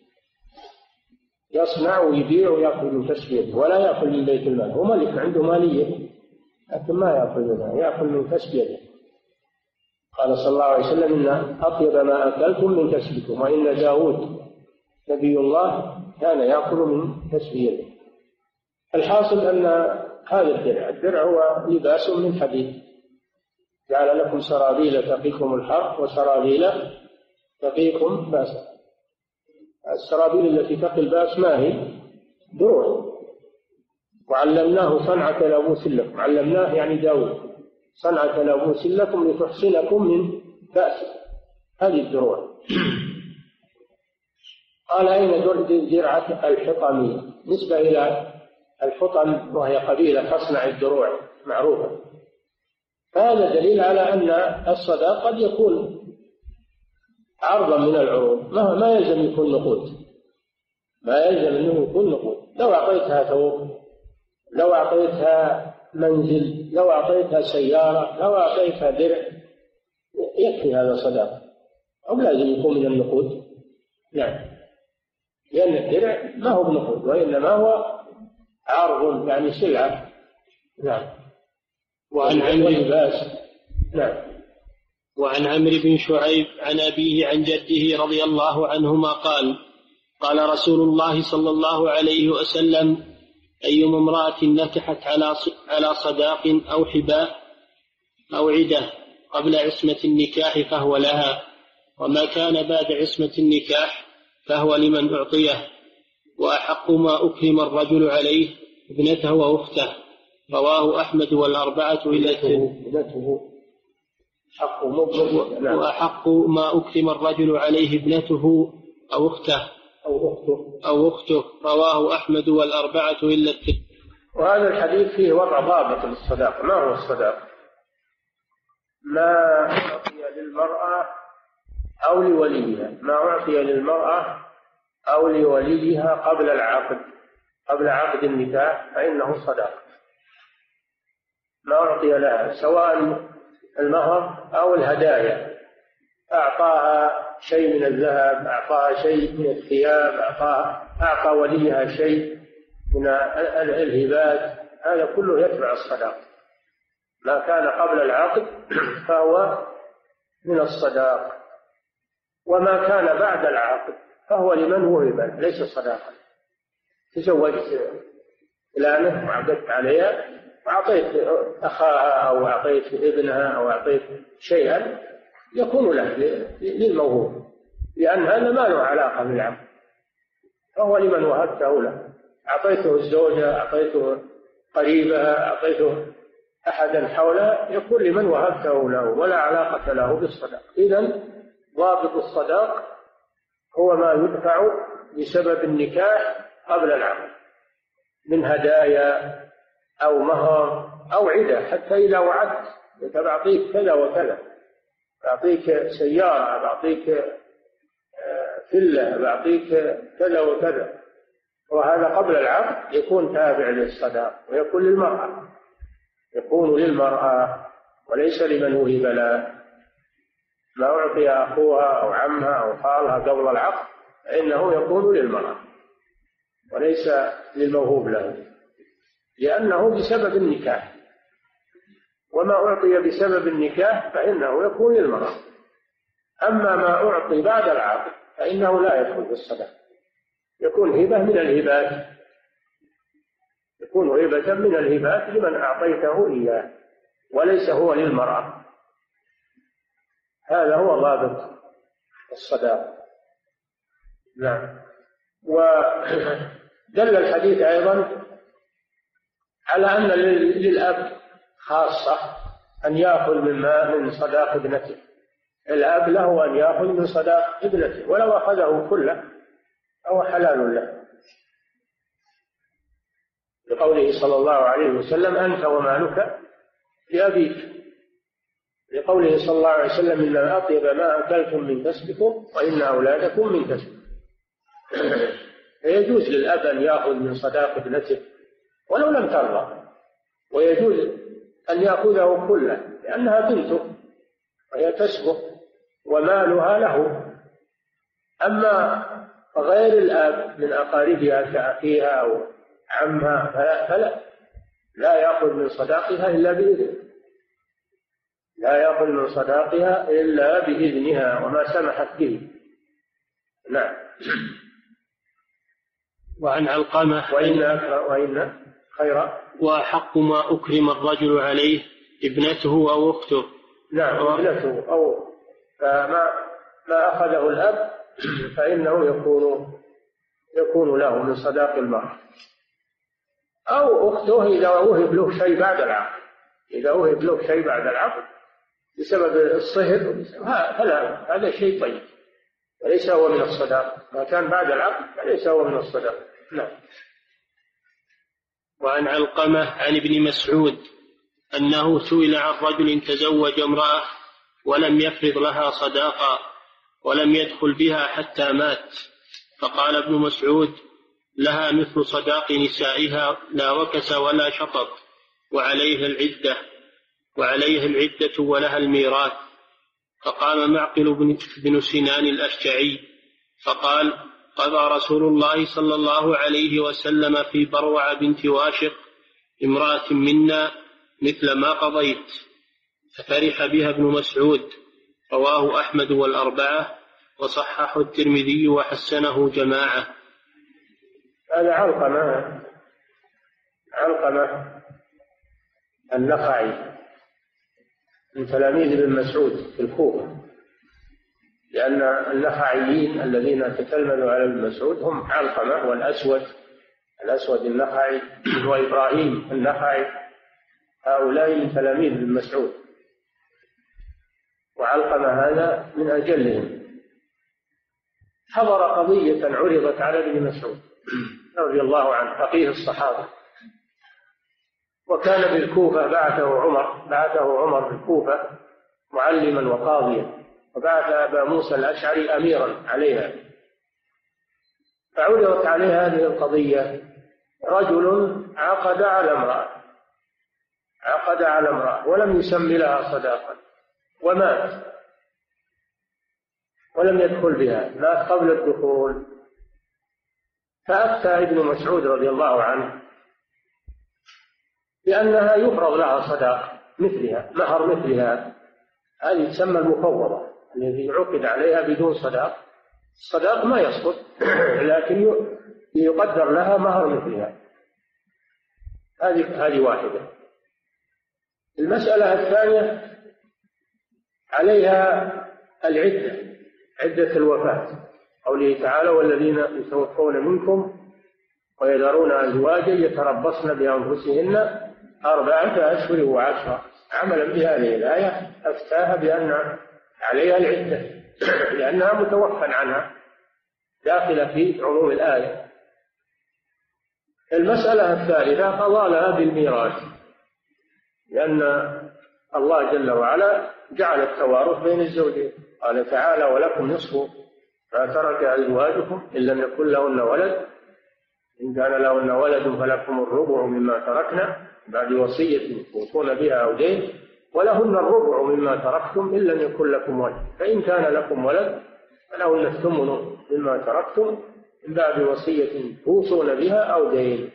يصنع ويبيع ويأكل من كسب يده، ولا يأكل من بيت المال. هو ملك عنده مالية لكن ما يأكل منها، يأكل من كسب يده. قال صلى الله عليه وسلم: إن أطيب ما أكلتم من كسبكم، وإن داود نبي الله كان يأكل من كسب يده. الحاصل أن هذا الدرع الدرع هو لباس من حديد، جعل لكم سرابيل تقيكم الحر وسرابيل تقيكم باسا. السرابيل التي تقي الباس ما هي؟ دروع. وعلمناه صنعة لبوس لكم، علمناه يعني داود صنعة لبوس لكم لتحصنكم من بأس هذه الدروع. قال: أين درعة الحطمية؟ نسبة إلى الحطم وهي قبيلة تصنع الدروع معروفة. فهذا دليل على أن الصداق قد يكون عرضا من العروض، ما يلزم يكون نقود، ما يلزم أنه يكون نقود. لو أعطيتها ثوب، لو أعطيتها منزل، لو أعطيتها سيارة، لو أعطيتها درع، يكفي هذا صداق، أو لازم يكون من النقود. يعني لأن الدرع ما هو بنقود وإنما هو عرض، يعني سلعة. نعم. وعن عمرو نعم. وعن عمرو بن شعيب عن أبيه عن جده رضي الله عنهما قال: قال رسول الله صلى الله عليه وسلم: أيما امرأة نكحت على على صداق أو حباء أو عدة قبل عصمة النكاح فهو لها، وما كان بعد عصمة النكاح فهو لمن أعطيه، وأحق ما أكرم الرجل عليه ابنته وأخته. رواه أحمد والأربعة إلا ابنته حق وأحق ما أكرم الرجل عليه ابنته أو أخته أو أخته أو أخته. رواه أحمد والأربعة إلا الترمذي. وهذا الحديث فيه وضع ضابط للصداقة. ما هو الصداقة؟ ما أعطي للمرأة أو لوليها، ما أعطي للمرأة أو لوليها قبل العقد، قبل عقد النكاح، فإنه صداقة. ما أعطي لها سواء المهر أو الهدايا، أعطاها شيء من الذهب، أعطاها شيء من الثياب، أعطاها أعطى وليها شيء من الهبات، هذا كله يتبع الصداقة. ما كان قبل العقد فهو من الصداقة، وما كان بعد العقد فهو لمن وهب، ليس صداقة. تزوجت فلانة وعقدت عليها وأعطيت أخاها أو أعطيت ابنها أو أعطيت شيئا، يكون له للموهوب، لأن هذا ما له علاقة بالعقد، فهو لمن وهبته له. أعطيته الزوجة، أعطيته قريبها، أعطيته أحدا حولها، يكون لمن وهبته له ولا علاقة له بالصداق. إذن ضابط الصداق هو ما يدفع بسبب النكاح قبل العقد من هدايا أو مهر أو عدة. حتى إذا وعدت بعطيك كذا وكذا، بعطيك سيارة، بعطيك فيلا، بعطيك كذا وكذا، وهذا قبل العقد يكون تابع للصداق ويكون للمرأة، يكون للمرأة وليس لمن وهب له. ما أعطي أخوها أو عمها أو خالها قبل العقد فإنه يكون للمرأة وليس للموهوب له، لأنه بسبب النكاح. وما أعطي بسبب النكاح فإنه يكون للمرأة. أما ما أعطي بعد العقد فإنه لا يدخل في الصداق، يكون هبة من الهبات، يكون هبة من الهبات لمن أعطيته إياه وليس هو للمرأة. هذا هو ضابط الصداق. نعم. ودل الحديث أيضا على أن للأب خاصة أن يأخذ مما من صداق ابنته. الأب له أن يأخذ من صداق ابنته ولو أخذه كله أو حلال له، لقوله صلى الله عليه وسلم: أنت ومالك لأبيك. لقوله صلى الله عليه وسلم: إنما أطيب ما أكلتم من كسبكم وإن أولادكم من كسبكم. فيجوز للأب أن يأخذ من صداق ابنته ولو لم ترضى، ويجوز أن يأخذه كله لأنها بنته وهي كسبه ومالها له. أما غير الأب من أقاربها كأخيها أو عمها فلا, فلا لا يأخذ من صداقها إلا بإذنه، لا يأخذ من صداقها إلا بإذنها وما سمحت به. نعم. وعن علقمة: وإن وإن خير وأحق ما أكرم الرجل عليه ابنته أو أخته. نعم، ابنته أو فما ما أخذه الأب فإنه يكون يكون له من صداق المرأة، أو أخته إذا وهب له شيء بعد العقد، إذا وهب له شيء بعد العقد بسبب الصهر فلا، هذا شيء طيب وليس هو من الصداق. ما كان بعد العقد فليس هو من الصداق. نعم. وعن علقمة عن ابن مسعود أنه سئل عن رجل تزوج امرأة ولم يفرض لها صداقا ولم يدخل بها حتى مات، فقال ابن مسعود: لها مثل صداق نسائها لا وكس ولا شطط، وعليها العدة وعليها العدة ولها الميراث. فقام معقل بن سنان الأشجعي فقال: قضى رسول الله صلى الله عليه وسلم في بروع بنت واشق امرأة منا مثل ما قضيت. ففرح بها ابن مسعود. رواه أحمد والأربعة وصححه الترمذي وحسنه جماعة. هذا علقمة علقمة النخعي من تلاميذ ابن مسعود في الكوفة، لأن النخعيين الذين تتلمذوا على ابن مسعود هم علقمة والأسود، الأسود النخعي وإبراهيم النخعي، هؤلاء من تلاميذ ابن مسعود، وعلقمة هذا من أجلهم. حضر قضية عرضت على ابن مسعود رضي الله عنه فقيه الصحابة، وكان بالكوفة، بعثه عمر بعثه عمر بالكوفة معلما وقاضيا، وبعث أبا موسى الأشعري أميرا عليها. فعرضت عليه هذه القضية: رجل عقد على امرأة عقد على امرأة ولم يسمي لها صداقا، ومات ولم يدخل بها، مات قبل الدخول. فأفتى ابن مسعود رضي الله عنه بأنها يفرض لها صداق مثلها، مهر مثلها. هذه تسمى المفوضة، الذي عقد عليها بدون صداق. الصداق ما يسقط لكن يقدر لها مهر مثلها. هذه هذه واحدة. المسألة الثانية عليها العدة، عدة الوفاة، قوله تعالى: والذين يتوفون منكم ويذرون أزواجا يتربصن بأنفسهن أربعة أشهر وعشرة. عملا بهذه الآية أفتاها بأن عليها العدة لأنها متوفى عنها، داخلة في عموم الآية. المسألة الثالثة قضى لها بالميراث، لأن الله جل وعلا جعل التوارث بين الزوجين. قال تعالى: ولكم نصف ما ترك أزواجكم إن لم يكن لهن ولد، إن كان لهن ولد فلكم الربع مما تركنا بعد وصية توصون بها أو دين، ولهن الربع مما تركتم إن لم يكن لكم ولد، فإن كان لكم ولد فلهن الثمن مما تركتم من بعد وصية توصون بها أو دين.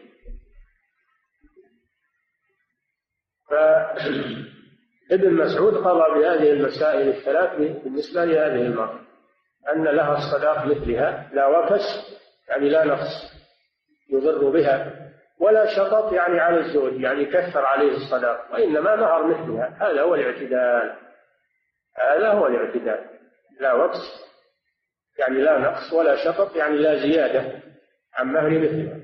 فابن مسعود قضى بهذه المسائل الثلاث بالنسبة لهذه المرأة، أن لها الصداق مثلها، لا وكس يعني لا نقص يضر بها، ولا شطط يعني على الزوج يعني كثر عليه الصداق، وإنما مهر مثلها. هذا هو الاعتدال، هذا هو الاعتدال. لا وكس يعني لا نقص، ولا شطط يعني لا زيادة عن مهر مثلها.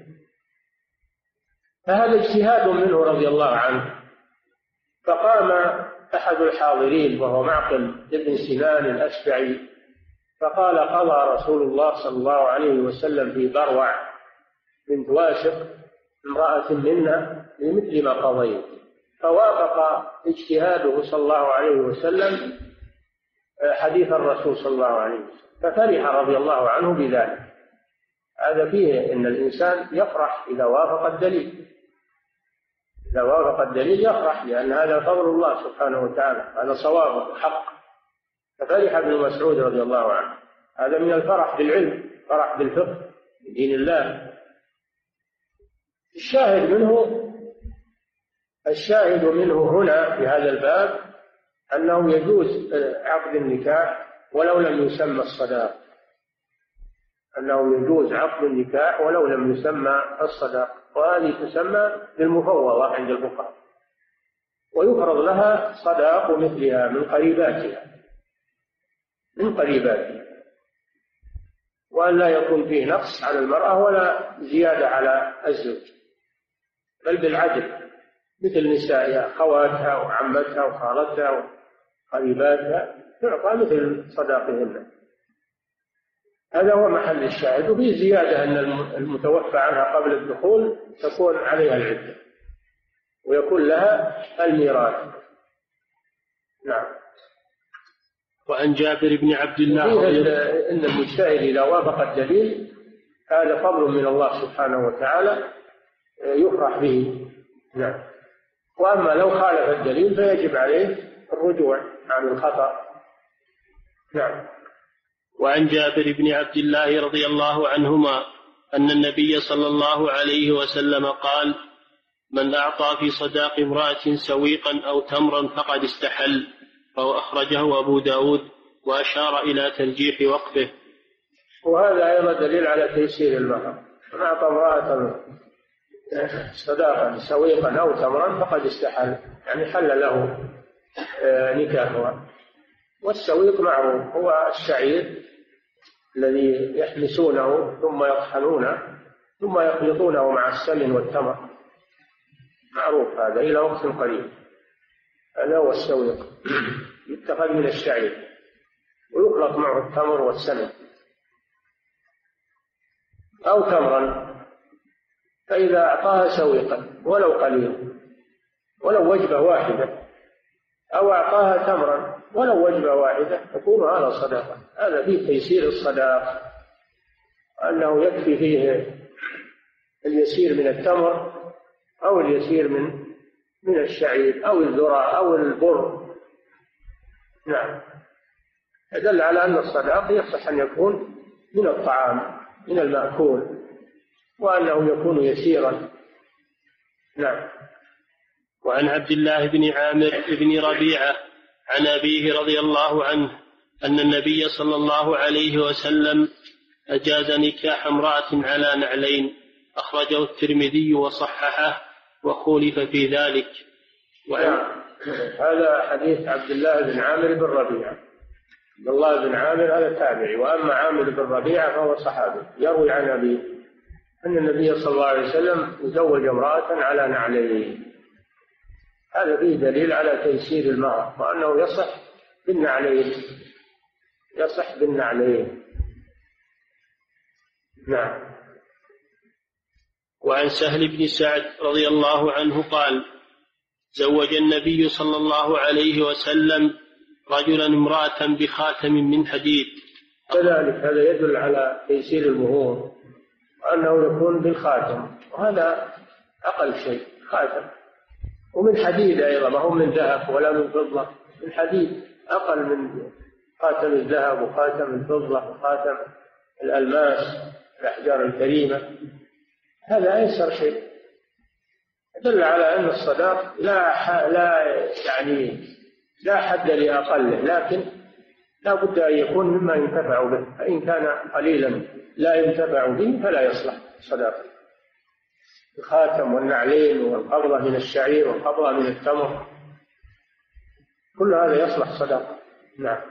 فهذا اجتهاد منه رضي الله عنه. فقام أحد الحاضرين وهو معقل ابن سنان الأشبعي فقال: قضى رسول الله صلى الله عليه وسلم في بروع بنت واشق امرأة منا بمثل ما قضيت. فوافق اجتهاده صلى الله عليه وسلم حديث الرسول صلى الله عليه وسلم، ففرح رضي الله عنه بذلك. هذا فيه أن الإنسان يفرح إذا وافق الدليل، إذا وافق الدليل يفرح، لأن هذا فضل الله سبحانه وتعالى، هذا صواب حق. ففرح ابن مسعود رضي الله عنه. هذا من الفرح بالعلم، فرح بالفقه بدين الله. الشاهد منه الشاهد منه هنا في هذا الباب أنه يجوز عقد النكاح ولو لم يسمى الصداق، أنه يجوز عقد النكاح ولو لم يسمى الصداق، وهذه تسمى بالمفوضة عند الفقهاء، ويفرض لها صداق مثلها من قريباتها من قريباتها وأن لا يكون فيه نقص على المرأة ولا زيادة على الزوج، بل بالعدل مثل نسائها، خواتها وعمتها وخالتها وقريباتها، تعطى مثل صداقهن. هذا هو محل الشاهد. وفي زيادة أن المتوفى عنها قبل الدخول تكون عليها العدة ويكون لها الميراث. نعم. وعن جابر بن عبد الله إن المجتهد إذا وافق الدليل هذا فضل من الله سبحانه وتعالى يفرح به. نعم. وأما لو خالف الدليل فيجب عليه الرجوع عن الخطأ. نعم. وعن جابر بن عبد الله رضي الله عنهما أن النبي صلى الله عليه وسلم قال: من أعطى في صداق امرأة سويقا أو تمرا فقد استحل، فهو أخرجه أبو داود وأشار إلى ترجيح وقفه. وهذا أيضا دليل على تيسير المهر. من أعطى امرأة صداقا سويقا أو تمرا فقد استحل، يعني حل له نكاحها. والسويق معروف، هو الشعير الذي يحمسونه ثم يطحنونه ثم يخلطونه مع السمن والتمر، معروف هذا إلى وقت قريب. هذا هو السويق، يتخذ من الشعير ويخلط معه التمر والسمن أو تمرا. فإذا أعطاها سويقا ولو قليل ولو وجبة واحدة أو أعطاها تمرا ولو وجبة واحدة تكون هذا صدقة. هذا فيه تيسير الصدقة، أنه يكفي فيه اليسير من التمر أو اليسير من من الشعير أو الذرة أو البر. نعم، يدل على أن الصدقة يصح أن يكون من الطعام من المأكول وأنه يكون يسيرا. نعم. وعن عبد الله بن عامر بن ربيعة عن أبيه رضي الله عنه أن النبي صلى الله عليه وسلم أجاز نكاح امرأة على نعلين، أخرجه الترمذي وصححه وخولف في ذلك. وعن هذا حديث عبد الله بن عامر بن ربيعة. عبد الله بن عامر هذا تابعي، وأما عامر بن ربيعة فهو صحابي يروي عن أبيه أن النبي صلى الله عليه وسلم تزوج امرأة على نعلين. هذا فيه دليل على تيسير المهر وأنه يصح بالنعلين، يصح بالنعلين. نعم. وعن سهل بن سعد رضي الله عنه قال: زوج النبي صلى الله عليه وسلم رجلا امرأة بخاتم من حديد. كذلك هذا يدل على تيسير المهور وأنه يكون بالخاتم، وهذا أقل شيء خاتم، ومن حديد أيضا، ما هو من ذهب ولا من فضة، من حديد أقل من خاتم الذهب وخاتم الفضة وخاتم الألماس الأحجار الكريمة. هذا أيسر شيء، يدل على أن الصداق لا لا يعني لا حد لأقله، لكن لا بد أن يكون مما ينتفع به، فإن كان قليلا لا ينتفع به فلا يصلح صداقه. الخاتم والنعلين والقبضة من الشعير والقبضة من التمر كل هذا يصلح صداقه. نعم.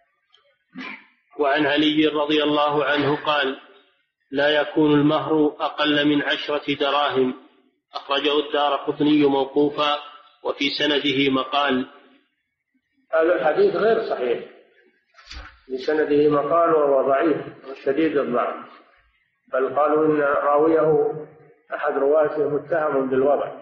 وعن علي رضي الله عنه قال: لا يكون المهر أقل من عشرة دراهم، أخرجه الدارقطني موقوفا وفي سنده مقال. هذا الحديث غير صحيح، لسنده مقال وهو ضعيف وشديد الضعف، بل قالوا إن راويه أحد رواته متهم بالوضع.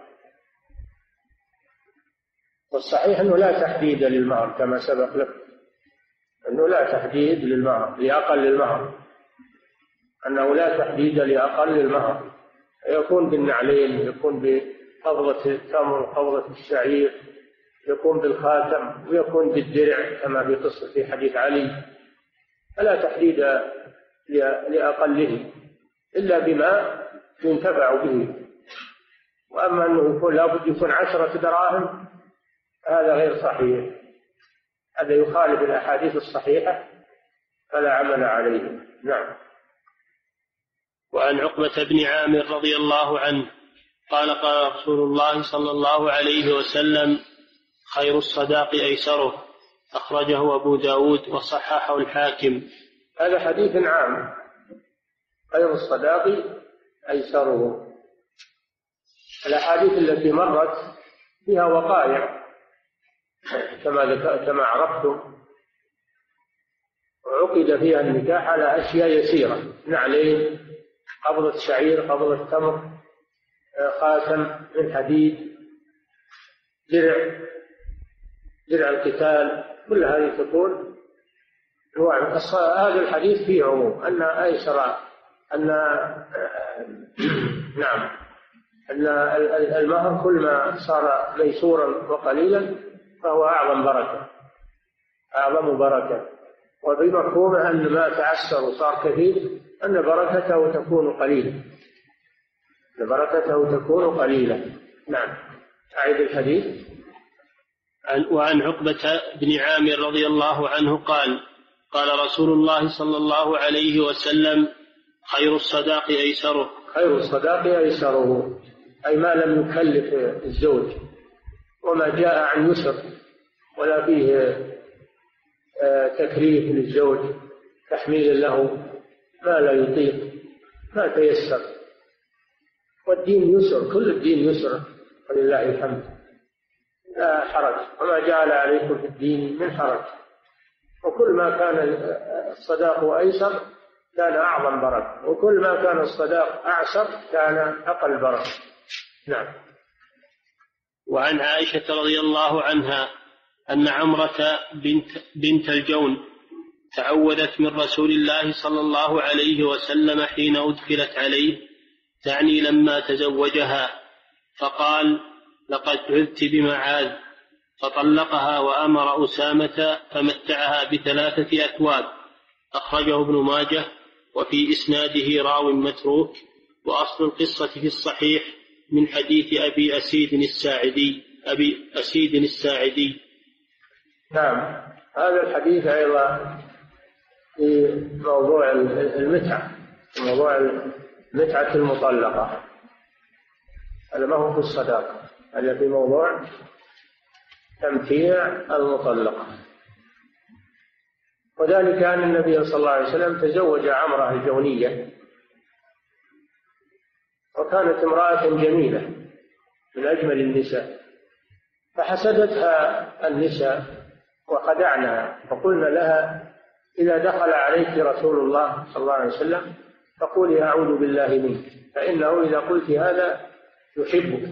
والصحيح أنه لا تحديد للمهر كما سبق لك، أنه لا تحديد للمهر لأقل المهر، أنه لا تحديد لأقل المهر، يكون بالنعلين، يكون بقبضة التمر وقبضة الشعير، يكون بالخاتم، ويكون بالدرع كما في قصة في حديث علي. فلا تحديد لأقله إلا بما ينتفع به. وأما أنه يكون لابد يكون عشرة دراهم هذا غير صحيح، هذا يخالف الأحاديث الصحيحة فلا عمل عليه. نعم. وعن عقبة بن عامر رضي الله عنه قال: قال رسول الله صلى الله عليه وسلم: خير الصداق أيسره، أخرجه أبو داود وصححه الحاكم. هذا حديث عام، خير الصداق أيسره. الأحاديث التي مرت فيها وقائع كما كما عرفتم، عقد فيها النكاح على أشياء يسيرة: نعلين، قبضة شعير، قبضة تمر، خاتم من حديد، درع درع القتال، كل هذه تكون أنواع. هذا الحديث فيه عموم أن أيسر أن نعم أن المهر كل ما صار ميسورا وقليلا فهو أعظم بركة أعظم بركة، وبمفهومه أن ما تعسر وصار كثير أن بركته تكون قليلة أن بركته تكون قليلة. نعم. أعيد الحديث. وعن عقبة بن عامر رضي الله عنه قال: قال رسول الله صلى الله عليه وسلم: خير الصداق أيسره. خير الصداق أيسره، أي ما لم يكلف الزوج وما جاء عن يسر ولا فيه تكليف للزوج، تحميل له ما لا يطيق، ما تيسر. والدين يسر، كل الدين يسر ولله الحمد، لا حرج، وما جعل عليكم في الدين من حرج. وكل ما كان الصداق أيسر كان أعظم بركة، وكل ما كان الصداق أعسر كان أقل بركة. نعم. وعن عائشة رضي الله عنها أن عمرة بنت, بنت الجون تعوذت من رسول الله صلى الله عليه وسلم حين أدخلت عليه، تعني لما تزوجها، فقال: لقد عذت بمعاذ، فطلقها وأمر أسامة فمتعها بثلاثة أثواب. أخرجه ابن ماجه، وفي إسناده راو متروك، وأصل القصة في الصحيح من حديث أبي أسيد الساعدي أبي أسيد الساعدي. نعم. هذا الحديث أيضا في موضوع المتعة، في موضوع المتعة المطلقة، هذا ما هو في الصداقة، هذا في موضوع تمتيع المطلقة. وذلك أن النبي صلى الله عليه وسلم تزوج عمرة الجونية، وكانت امرأة جميلة من أجمل النساء، فحسدتها النساء وخدعنها، فقلنا لها: إذا دخل عليك رسول الله صلى الله عليه وسلم فقولي أعوذ بالله منك، فإنه إذا قلت هذا يحبك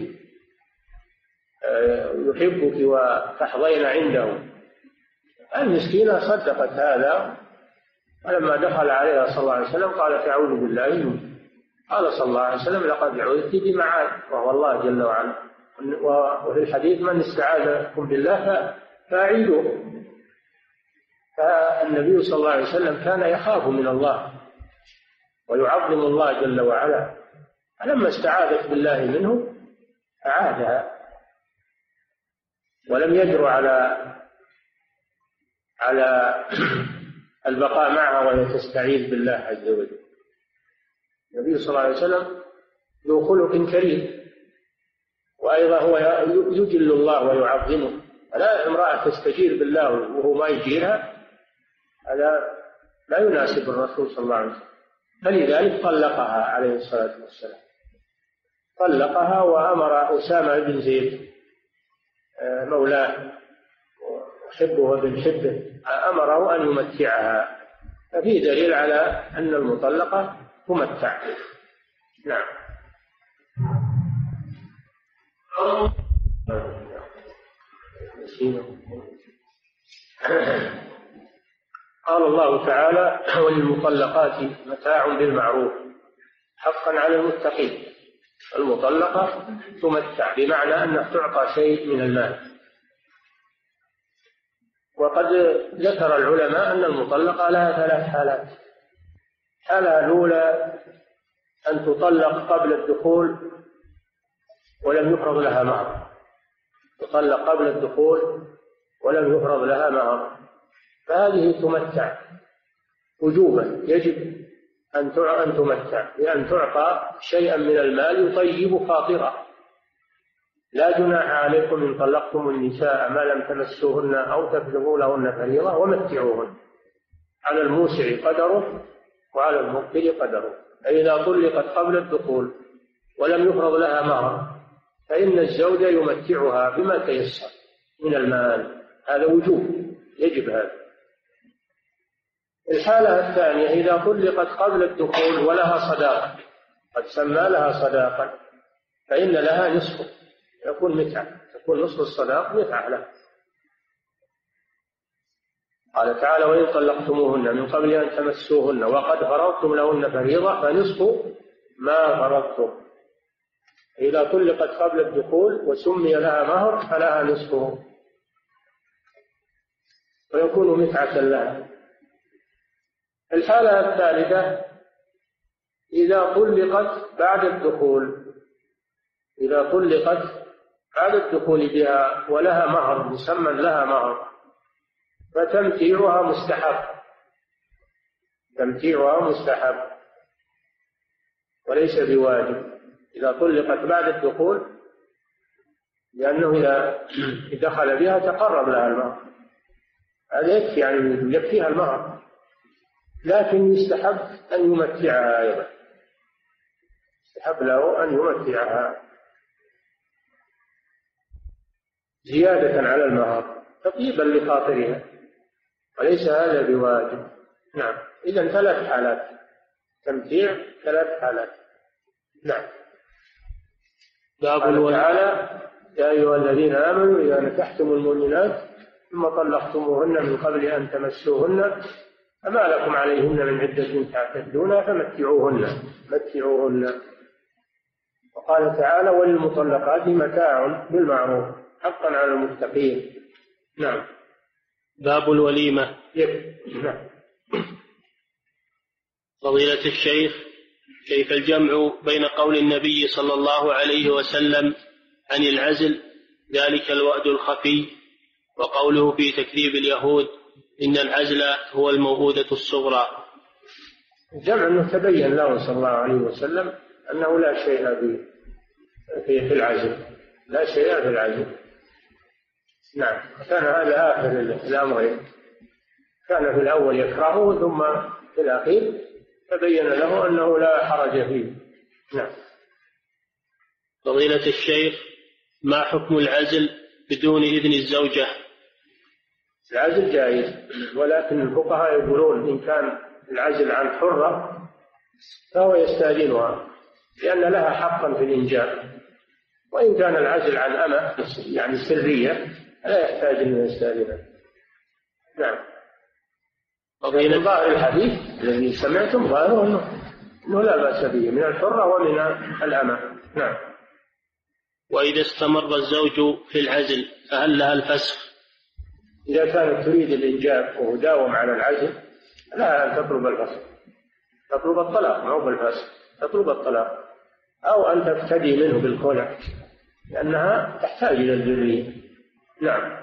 يحبك وتحظين عنده. المسكينة صدقت هذا، ولما دخل عليها صلى الله عليه وسلم قالت: أعوذ بالله منك. قال صلى الله عليه وسلم: لقد عوذت بمعاذ، وهو الله جل وعلا. وفي الحديث: من استعاذكم بالله فأعيدوه. فالنبي صلى الله عليه وسلم كان يخاف من الله ويعظم الله جل وعلا، فلما استعاذت بالله منه أعادها، ولم يجر على على البقاء معها وهي تستعيذ بالله عز وجل. النبي صلى الله عليه وسلم ذو خلق كريم، وأيضا هو يجل الله ويعظمه، فلا امرأة تستجير بالله وهو ما يجيرها، هذا لا يناسب الرسول صلى الله عليه وسلم. فلذلك طلقها عليه الصلاة والسلام، طلقها وأمر أسامة بن زيد مولاه وحبه وابن حبه، أمره أن يمتعها، ففي دليل على أن المطلقة تمتع. نعم. قال الله تعالى: وللمطلقات متاع بالمعروف حقا على المتقين. المطلقة تمتع بمعنى أنها تعطى شيء من المال. وقد ذكر العلماء أن المطلقة لها ثلاث حالات. الحالة الأولى أن تطلق قبل الدخول ولم يفرض لها مهر، تطلق قبل الدخول ولم يفرض لها مهر، فهذه تمتع وجوبا، يجب أن أن تمتع بأن تعطى شيئا من المال يطيب خاطرها. لا جناح عليكم إن طلقتم النساء ما لم تمسوهن أو تبلغوا لهن فريضة ومتعوهن، على الموسع قدره وعلى المقتر قدره. فإذا طلقت قبل الدخول ولم يفرض لها مهر فإن الزوج يمتعها بما تيسر من المال، هذا وجوب، يجب هذا. الحالة الثانية: إذا طلقت قبل الدخول ولها صداقة، قد سمى لها صداقة، فإن لها نصف، يكون متعة، تكون نصف الصداق متعة له. قال تعالى: وإن طلقتموهن من قبل أن تمسوهن وقد فرضتم لهن فريضة فنصف ما فرضتم. إذا طلقت قبل الدخول وسمي لها مهر فلها نصفه ويكون متعة لها. الحالة الثالثة: إذا طلقت بعد الدخول إذا طلقت بعد الدخول بها ولها مهر، مسمى لها مهر، فتمتيعها مستحب، تمتيعها مستحب وليس بواجب. إذا طلقت بعد الدخول، لأنه إذا دخل بها تقرب لها المهر، هذا يكفي يعني يكفيها المهر، لكن يستحب أن يمتعها أيضا، يستحب له أن يمتعها زيادة على المهر تطيبا لخاطرها، وليس هذا بواجب. نعم. إذن ثلاث حالات تمتيع، ثلاث حالات. نعم. قال تعالى: يا أيها الذين آمنوا إذا نكحتم المؤمنات ثم طلقتموهن من قبل أن تمسوهن فما لكم عليهن من عدة تعتدونها فمتعوهن متعوهن. وقال تعالى: وللمطلقات متاع بالمعروف حقا على المتقين. نعم. باب الوليمة. نعم. فضيلة الشيخ، كيف الجمع بين قول النبي صلى الله عليه وسلم عن العزل ذلك الوأد الخفي وقوله في تكذيب اليهود إن العزل هو الموؤودة الصغرى؟ الجمع أنه تبين له صلى الله عليه وسلم أنه لا شيء في العزل، لا شيء في العزل. نعم. كان هذا آخر الأمرين، كان في الأول يكرهه ثم في الأخير تبين له أنه لا حرج فيه. نعم. فضيلة الشيخ، ما حكم العزل بدون إذن الزوجة؟ العزل جائز، ولكن الفقهاء يقولون إن كان العزل عن حرة فهو يستأذنها لأن لها حقا في الإنجاب، وإن كان العزل عن أمة يعني سرية لا يحتاج أن يستأذنها. نعم. من ظاهر الحديث الذي سمعتم ظاهره أنه, إنه لا بأس به من الحرة ومن الأمة. نعم. وإذا استمر الزوج في العزل فهل لها الفسخ؟ إذا كانت تريد الإنجاب وداوم على العزل لها أن تطلب الفسخ، تطلب الطلاق، مو بالفسخ، تطلب الطلاق، أو أن تفتدي منه بالخلع لأنها تحتاج إلى الذرية. نعم.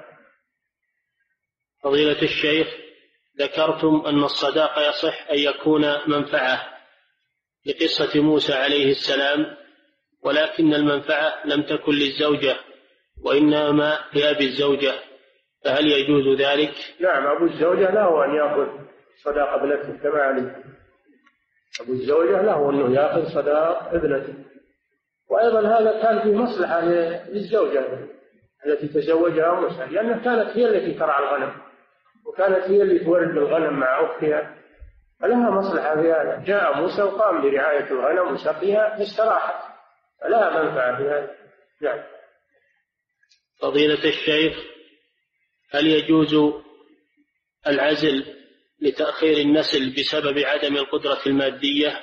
فضيلة الشيخ، ذكرتم أن الصداق يصح أن يكون منفعة لقصة موسى عليه السلام، ولكن المنفعة لم تكن للزوجة وإنما لأبي الزوجة، فهل يجوز ذلك؟ نعم. أبو الزوجة له أن يأخذ صداق ابنته كما علم. أبو الزوجة له أنه يأخذ صداق ابنته، وأيضا هذا كان في مصلحة للزوجة التي تزوجها موسى، لأنها كانت هي التي ترعى الغنم وكانت هي اللي تورد الغنم مع أختها، فلها مصلحة في هذا. جاء موسى وقام برعاية الغنم وسقيها فاستراحت، فلها منفعة في هذا. نعم. فضيلة الشيخ، هل يجوز العزل لتأخير النسل بسبب عدم القدرة المادية؟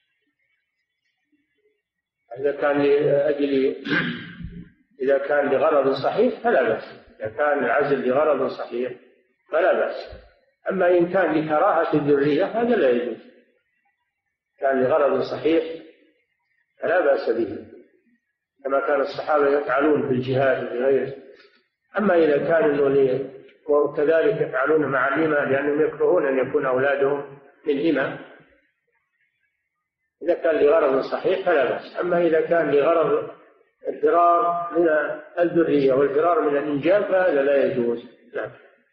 إذا كان لأجل إذا كان لغرض صحيح فلا بأس، إذا كان العزل لغرض صحيح فلا بأس. أما إن كان لكراهة الذرية هذا لا يجوز، كان لغرض صحيح فلا بأس به، كما كان الصحابة يفعلون في الجهاد وغيره. أما إذا كان إنه وكذلك يفعلون مع الإمة لأنهم يكرهون أن يكون أولادهم من إمة، إذا كان لغرض صحيح فلا بأس. أما إذا كان لغرض الفرار من الذرية والفرار من الإنجاب فهذا لا يجوز. نعم.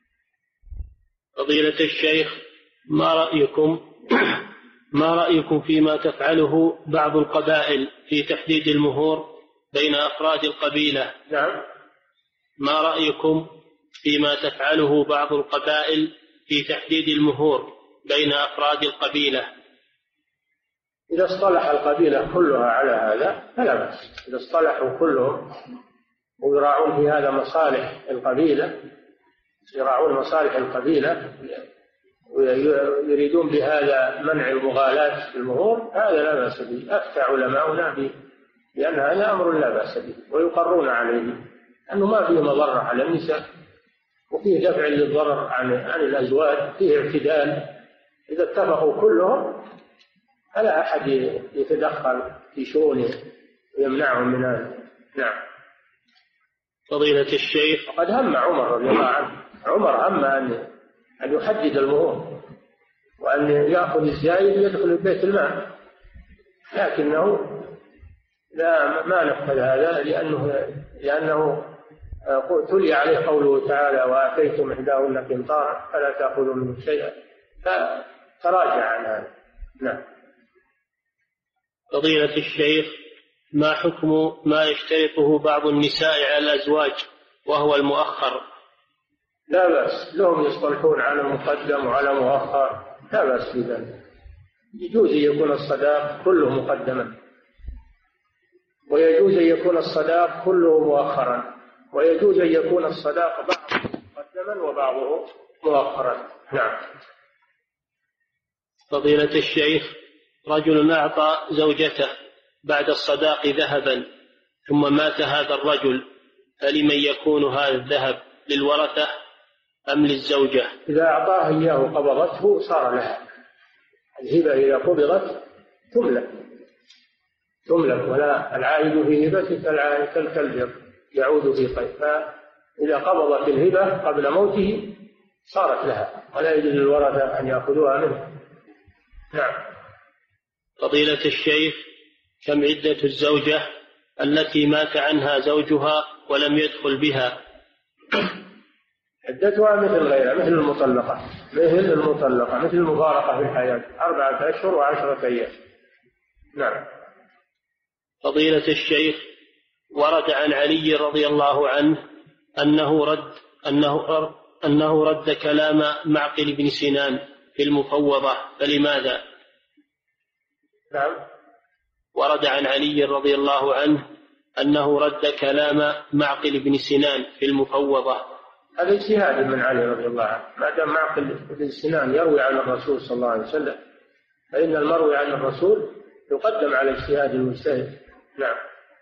فضيلة الشيخ، ما رأيكم ما رأيكم فيما تفعله بعض القبائل في تحديد المهور بين أفراد القبيلة؟ نعم. ما رأيكم فيما تفعله بعض القبائل في تحديد المهور بين أفراد القبيلة؟ إذا اصطلح القبيلة كلها على هذا فلا بأس، إذا اصطلحوا كلهم ويراعون في هذا مصالح القبيلة، يراعون مصالح القبيلة ويريدون بهذا منع المغالاة في المهور، هذا لا بأس به. أفتى علماؤنا به لأن هذا أمر لا بأس به ويقرون عليه أنه ما فيه مضرة على النساء وفيه دفع للضرر عن عن الأزواج، فيه اعتدال. إذا اتفقوا كلهم فلا أحد يتدخل في شؤونه ويمنعهم من هذا. نعم. فضيلة الشيخ، وقد هم عمر رضي الله عنه، عمر هم أن أن يحدد المهور وأن يأخذ الزايد ويدخل بيت المال، لكنه لا ما نفذ هذا لأنه لأنه تلي عليه قوله تعالى وآتيتم إحداهن قنطارا فلا تأخذوا منه شيئا، فتراجع عن هذا. نعم. فضيلة الشيخ، ما حكم ما يشترطه بعض النساء على الأزواج وهو المؤخر؟ لا بأس، لهم يصطلحون على مقدم وعلى مؤخر، لا بأس بذلك. يجوز أن يكون الصداق كله مقدما، ويجوز أن يكون الصداق كله مؤخرا، ويجوز أن يكون الصداق بعضه مقدما وبعضه مؤخرا. نعم. فضيلة الشيخ، رجل أعطى زوجته بعد الصداق ذهبا ثم مات هذا الرجل، فلمن يكون هذا الذهب، للورثة أم للزوجة؟ إذا أعطاه إياه قبضته صار لها. الهبة إذا قبضت تملك تملك ولا العائد في هبتك كالكلب يعود في قيد، فإذا قبضت الهبة قبل موته صارت لها ولا يجوز للورثة أن يأخذوها منه. نعم. فضيلة الشيخ، كم عدة الزوجة التي مات عنها زوجها ولم يدخل بها؟ عدتها مثل غيرها، مثل المطلقة مثل المطلقة مثل المفارقة في الحياة، أربعة أشهر وعشرة أيام. نعم. فضيلة الشيخ، ورد عن علي رضي الله عنه أنه رد أنه أنه رد كلام معقل بن سنان في المفوضة، فلماذا؟ نعم. ورد عن علي رضي الله عنه أنه رد كلام معقل بن سنان في المفوضة. هذا اجتهاد من علي رضي الله عنه، ما دام معقل بن سنان يروي عن الرسول صلى الله عليه وسلم فإن المروي عن الرسول يقدم على اجتهاد المجتهد. نعم.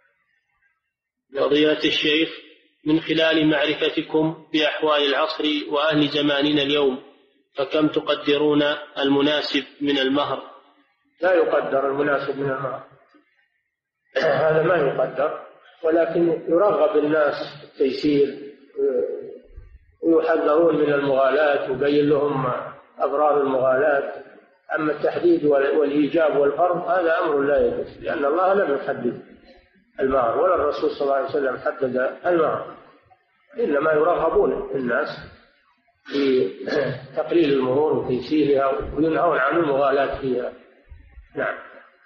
فضيلة الشيخ، من خلال معرفتكم بأحوال العصر وأهل زماننا اليوم، فكم تقدرون المناسب من المهر؟ لا يقدر المناسب من المهر، هذا ما يقدر، ولكن يرغب الناس التيسير ويحذرون من المغالاة ويبين لهم أضرار المغالاة. أما التحديد والإيجاب والفرض هذا أمر لا يجوز، لأن الله لم يحدد المهر ولا الرسول صلى الله عليه وسلم حدد المهر، إنما يرغبون الناس في تقليل المهور وتيسيرها وينهون عن المغالاة فيها. نعم.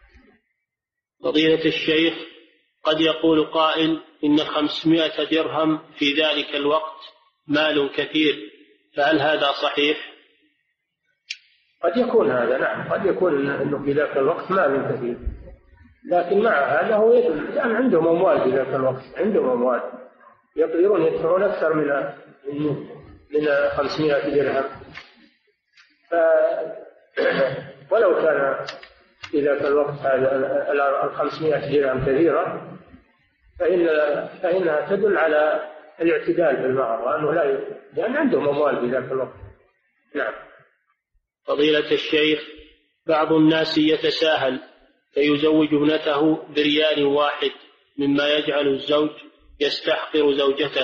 فضيلة الشيخ، قد يقول قائل إن خمسمائة درهم في ذلك الوقت مال كثير، فهل هذا صحيح؟ قد يكون هذا، نعم، قد يكون أنه في ذاك الوقت مال كثير، لكن مع هذا هو يدل يعني عندهم أموال في ذاك الوقت، عندهم أموال يقدرون يدفعون أكثر من من خمسمائة درهم. ف ولو كان في ذاك الوقت هذا الخمسمائة درهم كثيرة فإن فإنها تدل على الاعتدال في المهر، وأنه لا ي... لأن عندهم أموال في ذاك الوقت. نعم. فضيلة الشيخ، بعض الناس يتساهل فيزوج ابنته بريال واحد مما يجعل الزوج يستحقر زوجته،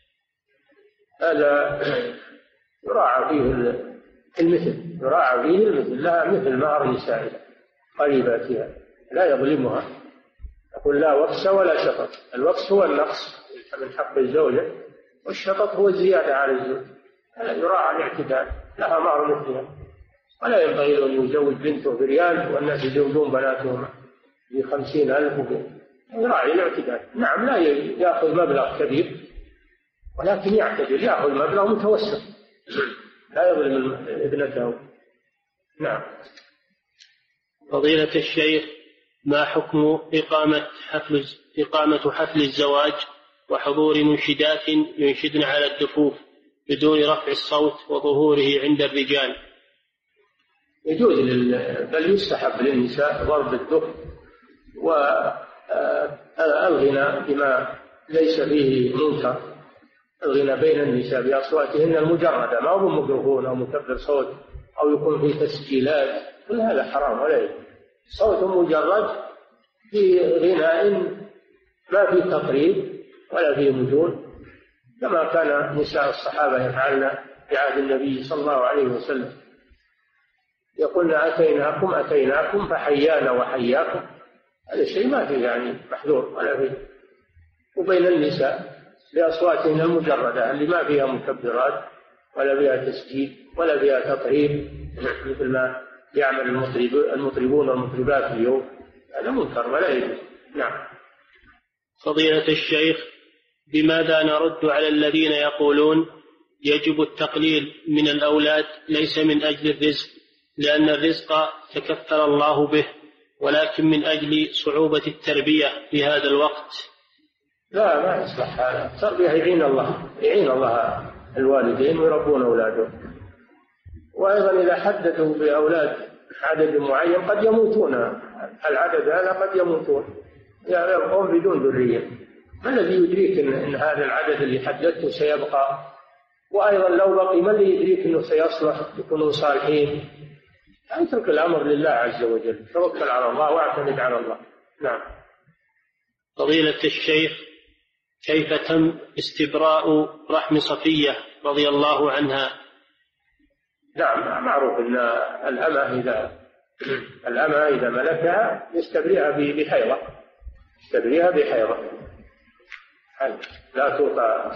هذا يراعى فيه المثل يراعى فيه المثل لها مثل مهر نسائها قريباتها، لا يظلمها، يقول لا وكس ولا شطط. الوكس هو النقص من حق الزوجة، والشطط هو الزيادة على الزوج، يراعى الاعتدال، لها مهر مثلها، ولا ينبغي له أن يزوج بنته بريال والناس يزوجون بناتهم بخمسين ألف، يراعي الاعتدال. نعم، لا يأخذ مبلغ كبير ولكن يعتدل، يأخذ مبلغ متوسط، لا يظلم ابنته. نعم. فضيلة الشيخ، ما حكم إقامة حفل إقامة حفل الزواج وحضور منشدات ينشدن على الدفوف بدون رفع الصوت وظهوره عند الرجال؟ يجوز لل... بل يستحب للنساء ضرب الدف والغنى بما ليس فيه منكر، الغنى بين النساء بأصواتهن المجردة، ما هو بميكروفون أو مكبر صوت أو يكون فيه تسجيلات، كل هذا حرام ولا يجوز. صوت مجرد في غناء ما فيه تقريب ولا فيه مجون، كما كان نساء الصحابة يفعلن في عهد النبي صلى الله عليه وسلم، يقولن أتيناكم أتيناكم فحيانا وحياكم، هذا الشيء ما فيه يعني محذور ولا فيه. وبين النساء بأصواتهن المجردة اللي ما فيها مكبرات ولا فيها تسجيل ولا فيها تطريب مثل ما يعمل المطرب المطربون والمطربات اليوم. هذا منكر ولا يجوز. نعم. فضيلة الشيخ، بماذا نرد على الذين يقولون يجب التقليل من الأولاد ليس من أجل الرزق لأن الرزق تكفل الله به، ولكن من أجل صعوبة التربية في هذا الوقت؟ لا، ما يصلح هذا. التربية يعين الله يعين الله الوالدين ويربون أولادهم. وأيضا إذا حددوا بأولاد عدد معين قد يموتون، العدد هذا قد يموتون يبقون بدون ذرية. ما الذي يدريك إن, إن هذا العدد اللي حددته سيبقى؟ وأيضا لو بقي ما اللي يدريك إنه سيصلح يكونوا صالحين؟ اترك الأمر لله عز وجل، توكل على الله واعتمد على الله. نعم. فضيلة الشيخ، كيف تم استبراء رحم صفية رضي الله عنها؟ نعم، معروف أن الأمة إذا الأمة إذا ملكها يستبرئها بحيضة يستبرئها بحيضة لا توطى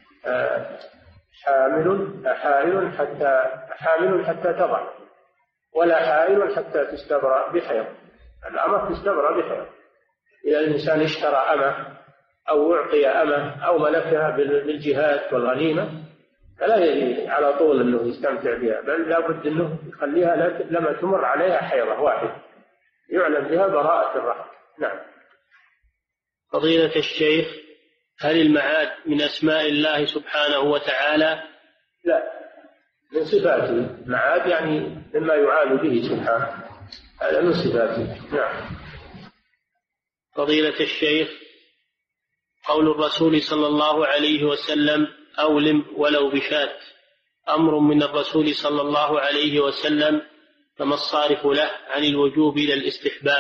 حامل حائل حتى حامل حتى تضع، ولا حائل حتى تستبرأ بحيض. الأمة تستبرأ بحيض. إذا الإنسان اشترى أمة أو أعطي أمة أو ملكها بالجهاد والغنيمة فلا يجي على طول أنه يستمتع بها، بل لا بد أنه يخليها لما تمر عليها حيضة واحدة يعلم بها براءة الرحم. نعم. فضيلة الشيخ، هل المعاد من أسماء الله سبحانه وتعالى؟ لا، من صفاته. معاد يعني مما يعاد به سبحانه، هذا من صفاته. نعم. فضيلة الشيخ، قول الرسول صلى الله عليه وسلم أولم ولو بشاة أمر من الرسول صلى الله عليه وسلم، فما الصارف له عن الوجوب إلى الاستحباب؟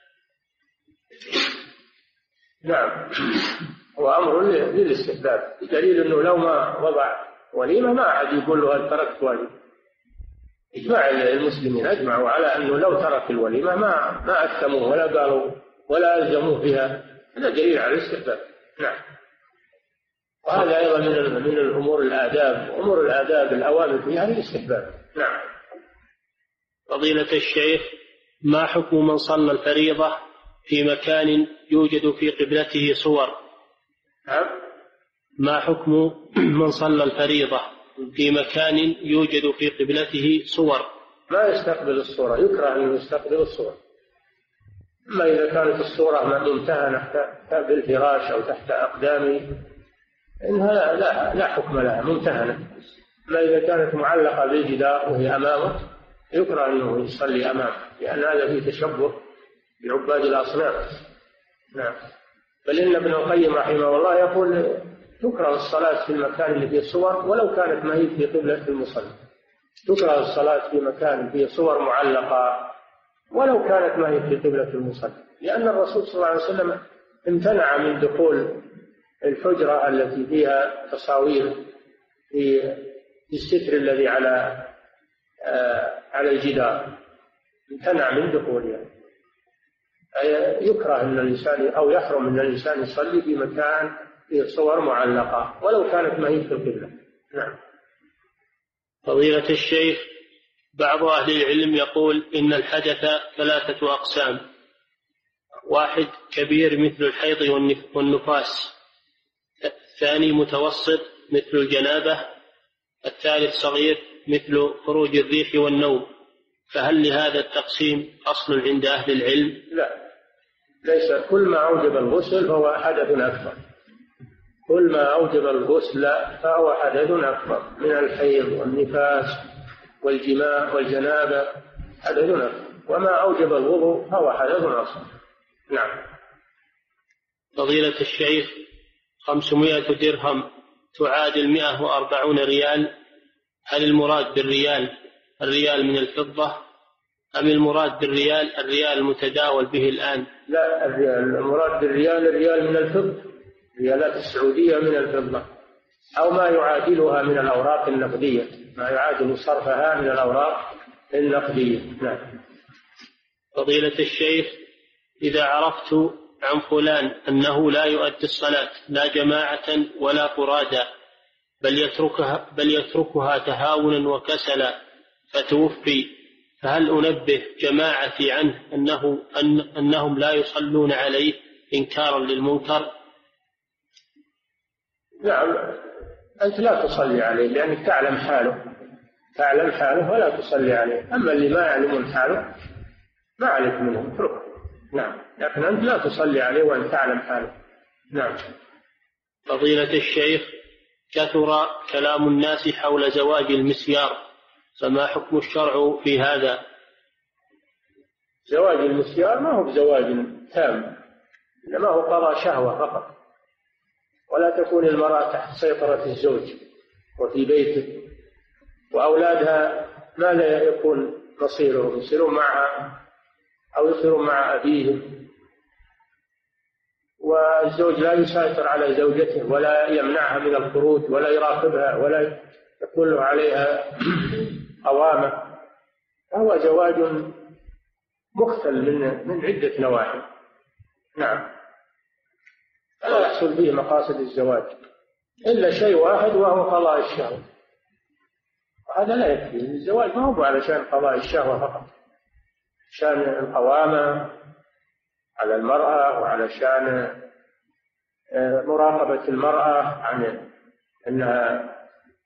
نعم، هو أمر للاستحباب، بدليل أنه لو ما وضع وليمة ما أحد يقول له هل تركت وليمة. إجماع المسلمين أجمعوا على أنه لو ترك الوليمة ما ما أثموه ولا قالوا ولا ألزموه بها. هذا دليل على الاستحباب. نعم. وهذا أيضا من من الأمور الآداب، أمور الآداب الأوامر فيها الاستحباب. نعم. فضيلة الشيخ، ما حكم من صلى الفريضة في مكان يوجد في قبلته صور؟ نعم. ما حكم من صلى الفريضة في مكان يوجد في قبلته صور؟ ما يستقبل الصورة، يكره أن يستقبل الصورة. أما إذا كانت الصورة ممتهنة بالفراش أو تحت أقدامه إنها لا, لا حكم لها، ممتهنة. أما إذا كانت معلقة بالجدار وهي أمامه يكره أنه يصلي أمامه، لأن هذا فيه تشبه بعباد الأصنام. نعم. بل إن ابن القيم رحمه الله يقول تكره الصلاة في المكان اللي فيه صور ولو كانت ما هي في قبلة المصلي. تكره الصلاة في مكان فيه صور معلقة ولو كانت ما هي في قبلة المصلي، لأن الرسول صلى الله عليه وسلم امتنع من دخول الحجرة التي فيها تصاوير في الستر الذي على آه على الجدار، امتنع من دخولها. يكره أن الإنسان أو يحرم أن الإنسان يصلي في مكان فيه صور معلقة ولو كانت ما هي في القبلة. نعم. فضيلة الشيخ، بعض أهل العلم يقول إن الحدث ثلاثة أقسام: واحد كبير مثل الحيض والنفاس، الثاني متوسط مثل الجنابة، الثالث صغير مثل خروج الريح والنوم. فهل لهذا التقسيم أصل عند أهل العلم؟ لا، ليس كل ما أوجب الغسل فهو حدث أكبر. كل ما أوجب الغسل فهو حدث أكبر من الحيض والنفاس والجماع والجنابة، حدث أكبر. وما أوجب الوضوء فهو حدث أصغر. نعم. فضيلة الشيخ، خمسمائة درهم تعادل مئة وأربعون ريال، هل المراد بالريال الريال من الفضة أم المراد بالريال الريال المتداول به الآن؟ لا، الريال المراد بالريال الريال من الفضة، الريالات السعودية من الفضة، أو ما يعادلها من الأوراق النقدية، ما يعادل صرفها من الأوراق النقدية. نعم. فضيلة الشيخ، إذا عرفت عن فلان أنه لا يؤدي الصلاة لا جماعة ولا فرادا بل يتركها, بل يتركها تهاونا وكسلا فتوفي، فهل أنبه جماعتي عنه أنه أن أنهم لا يصلون عليه إنكارا للمنكر؟ نعم، أنت لا تصلي عليه لأنك تعلم حاله تعلم حاله ولا تصلي عليه. أما اللي ما يعلمون حاله ما عليك منهم، اتركه. نعم، لكن أنت لا تصلي عليه وأنت تعلم حاله. نعم. فضيلة الشيخ، كثر كلام الناس حول زواج المسيار، فما حكم الشرع في هذا؟ زواج المسيار ما هو بزواج تام، إنما هو قضاء شهوة فقط، ولا تكون المرأة تحت سيطرة الزوج وفي بيته، وأولادها ما لا يكون مصيرهم، يصيرون معها أو يصيرون مع أبيهم، والزوج لا يسيطر على زوجته ولا يمنعها من الخروج ولا يراقبها ولا يكون له عليها قوامة. فهو زواج مختل من من عدة نواحي. نعم، لا يحصل فيه مقاصد الزواج إلا شيء واحد وهو قضاء الشهوة، وهذا لا يكفي. الزواج ما هو علشان قضاء الشهوة فقط، عشان القوامة على المرأة وعلشان مراقبة المرأة عن أنها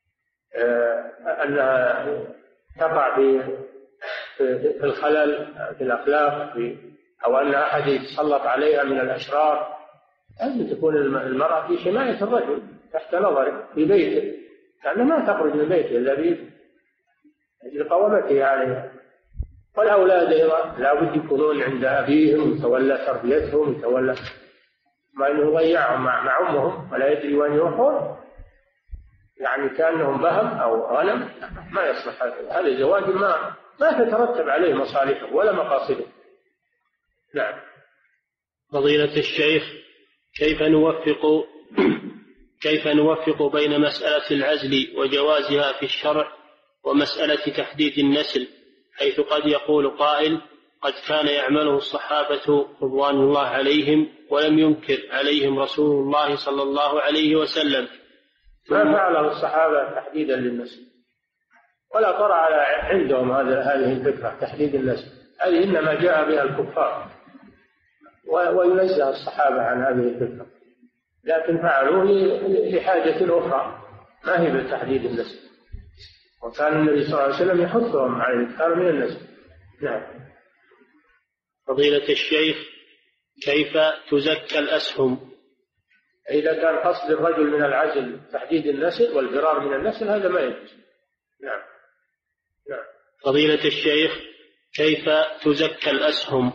أنها تقع في في الخلل في الأخلاق، أو أن أحد يتسلط عليها من الأشرار. لازم تكون المرأة في حماية الرجل تحت نظره في بيته، لأنها ما تخرج من بيته إلا بأجل قوامته عليها. والأولاد أيضا لا بد يكونون عند أبيهم، يتولى تربيتهم، يتولى ما إنه يضيعهم مع, مع أمهم ولا يدري وين يروحون، يعني كأنهم بهم أو غنم. ما يصلح هذا، هذا زواج ما ما تترتب عليه مصالحه ولا مقاصده. نعم. فضيلة الشيخ، كيف نوفق كيف نوفق بين مسألة العزل وجوازها في الشرع ومسألة تحديد النسل، حيث قد يقول قائل قد كان يعمله الصحابة رضوان الله عليهم ولم ينكر عليهم رسول الله صلى الله عليه وسلم؟ ما فعله الصحابة تحديدا للنسل، ولا طرأ على عندهم هذه الفكرة تحديد النسل، هذه إنما جاء بها الكفار، وينزه الصحابة عن هذه الفكرة، لكن فعلوه لحاجة أخرى ما هي بتحديد النسل، وكان النبي صلى الله عليه وسلم يحثهم على الإكثار من النسل. نعم. فضيلة الشيخ، كيف تزكى الأسهم؟ إذا كان قصد الرجل من العزل تحديد النسل والفرار من النسل هذا ما يجوز. نعم. نعم. فضيلة الشيخ، كيف تزكى الأسهم؟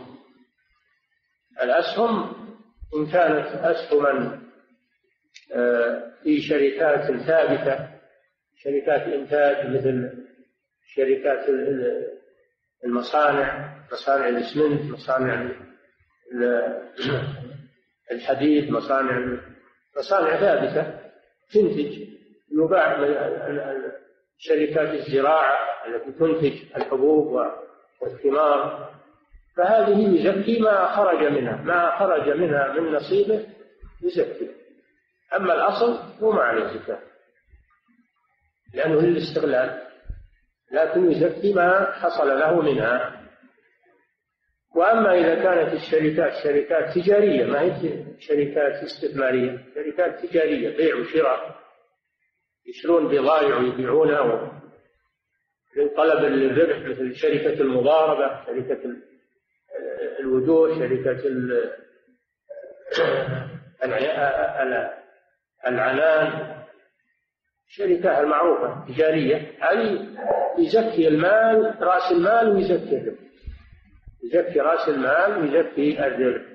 الأسهم إن كانت أسهما في شركات ثابتة، شركات إنتاج مثل شركات المصانع، مصانع الإسمنت، مصانع الحديد، مصانع مصانع ثابتة تنتج، يباع شركات الزراعة التي تنتج الحبوب والثمار، فهذه يزكي ما خرج منها، ما خرج منها من نصيبه يزكي. أما الأصل هو ما عليه زكاة لأنه للاستغلال، لكن يزكي ما حصل له منها. وأما إذا كانت الشركات شركات تجارية ما هي شركات استثمارية، شركات تجارية بيع وشراء، يشترون بضائع ويبيعونها لطلب الربح، مثل شركة المضاربة، شركة الوجوه، شركة العنان، الشركات المعروفة تجارية، هذه يزكي المال رأس المال ويزكي الربح، يزكي رأس المال ويزكي الربح.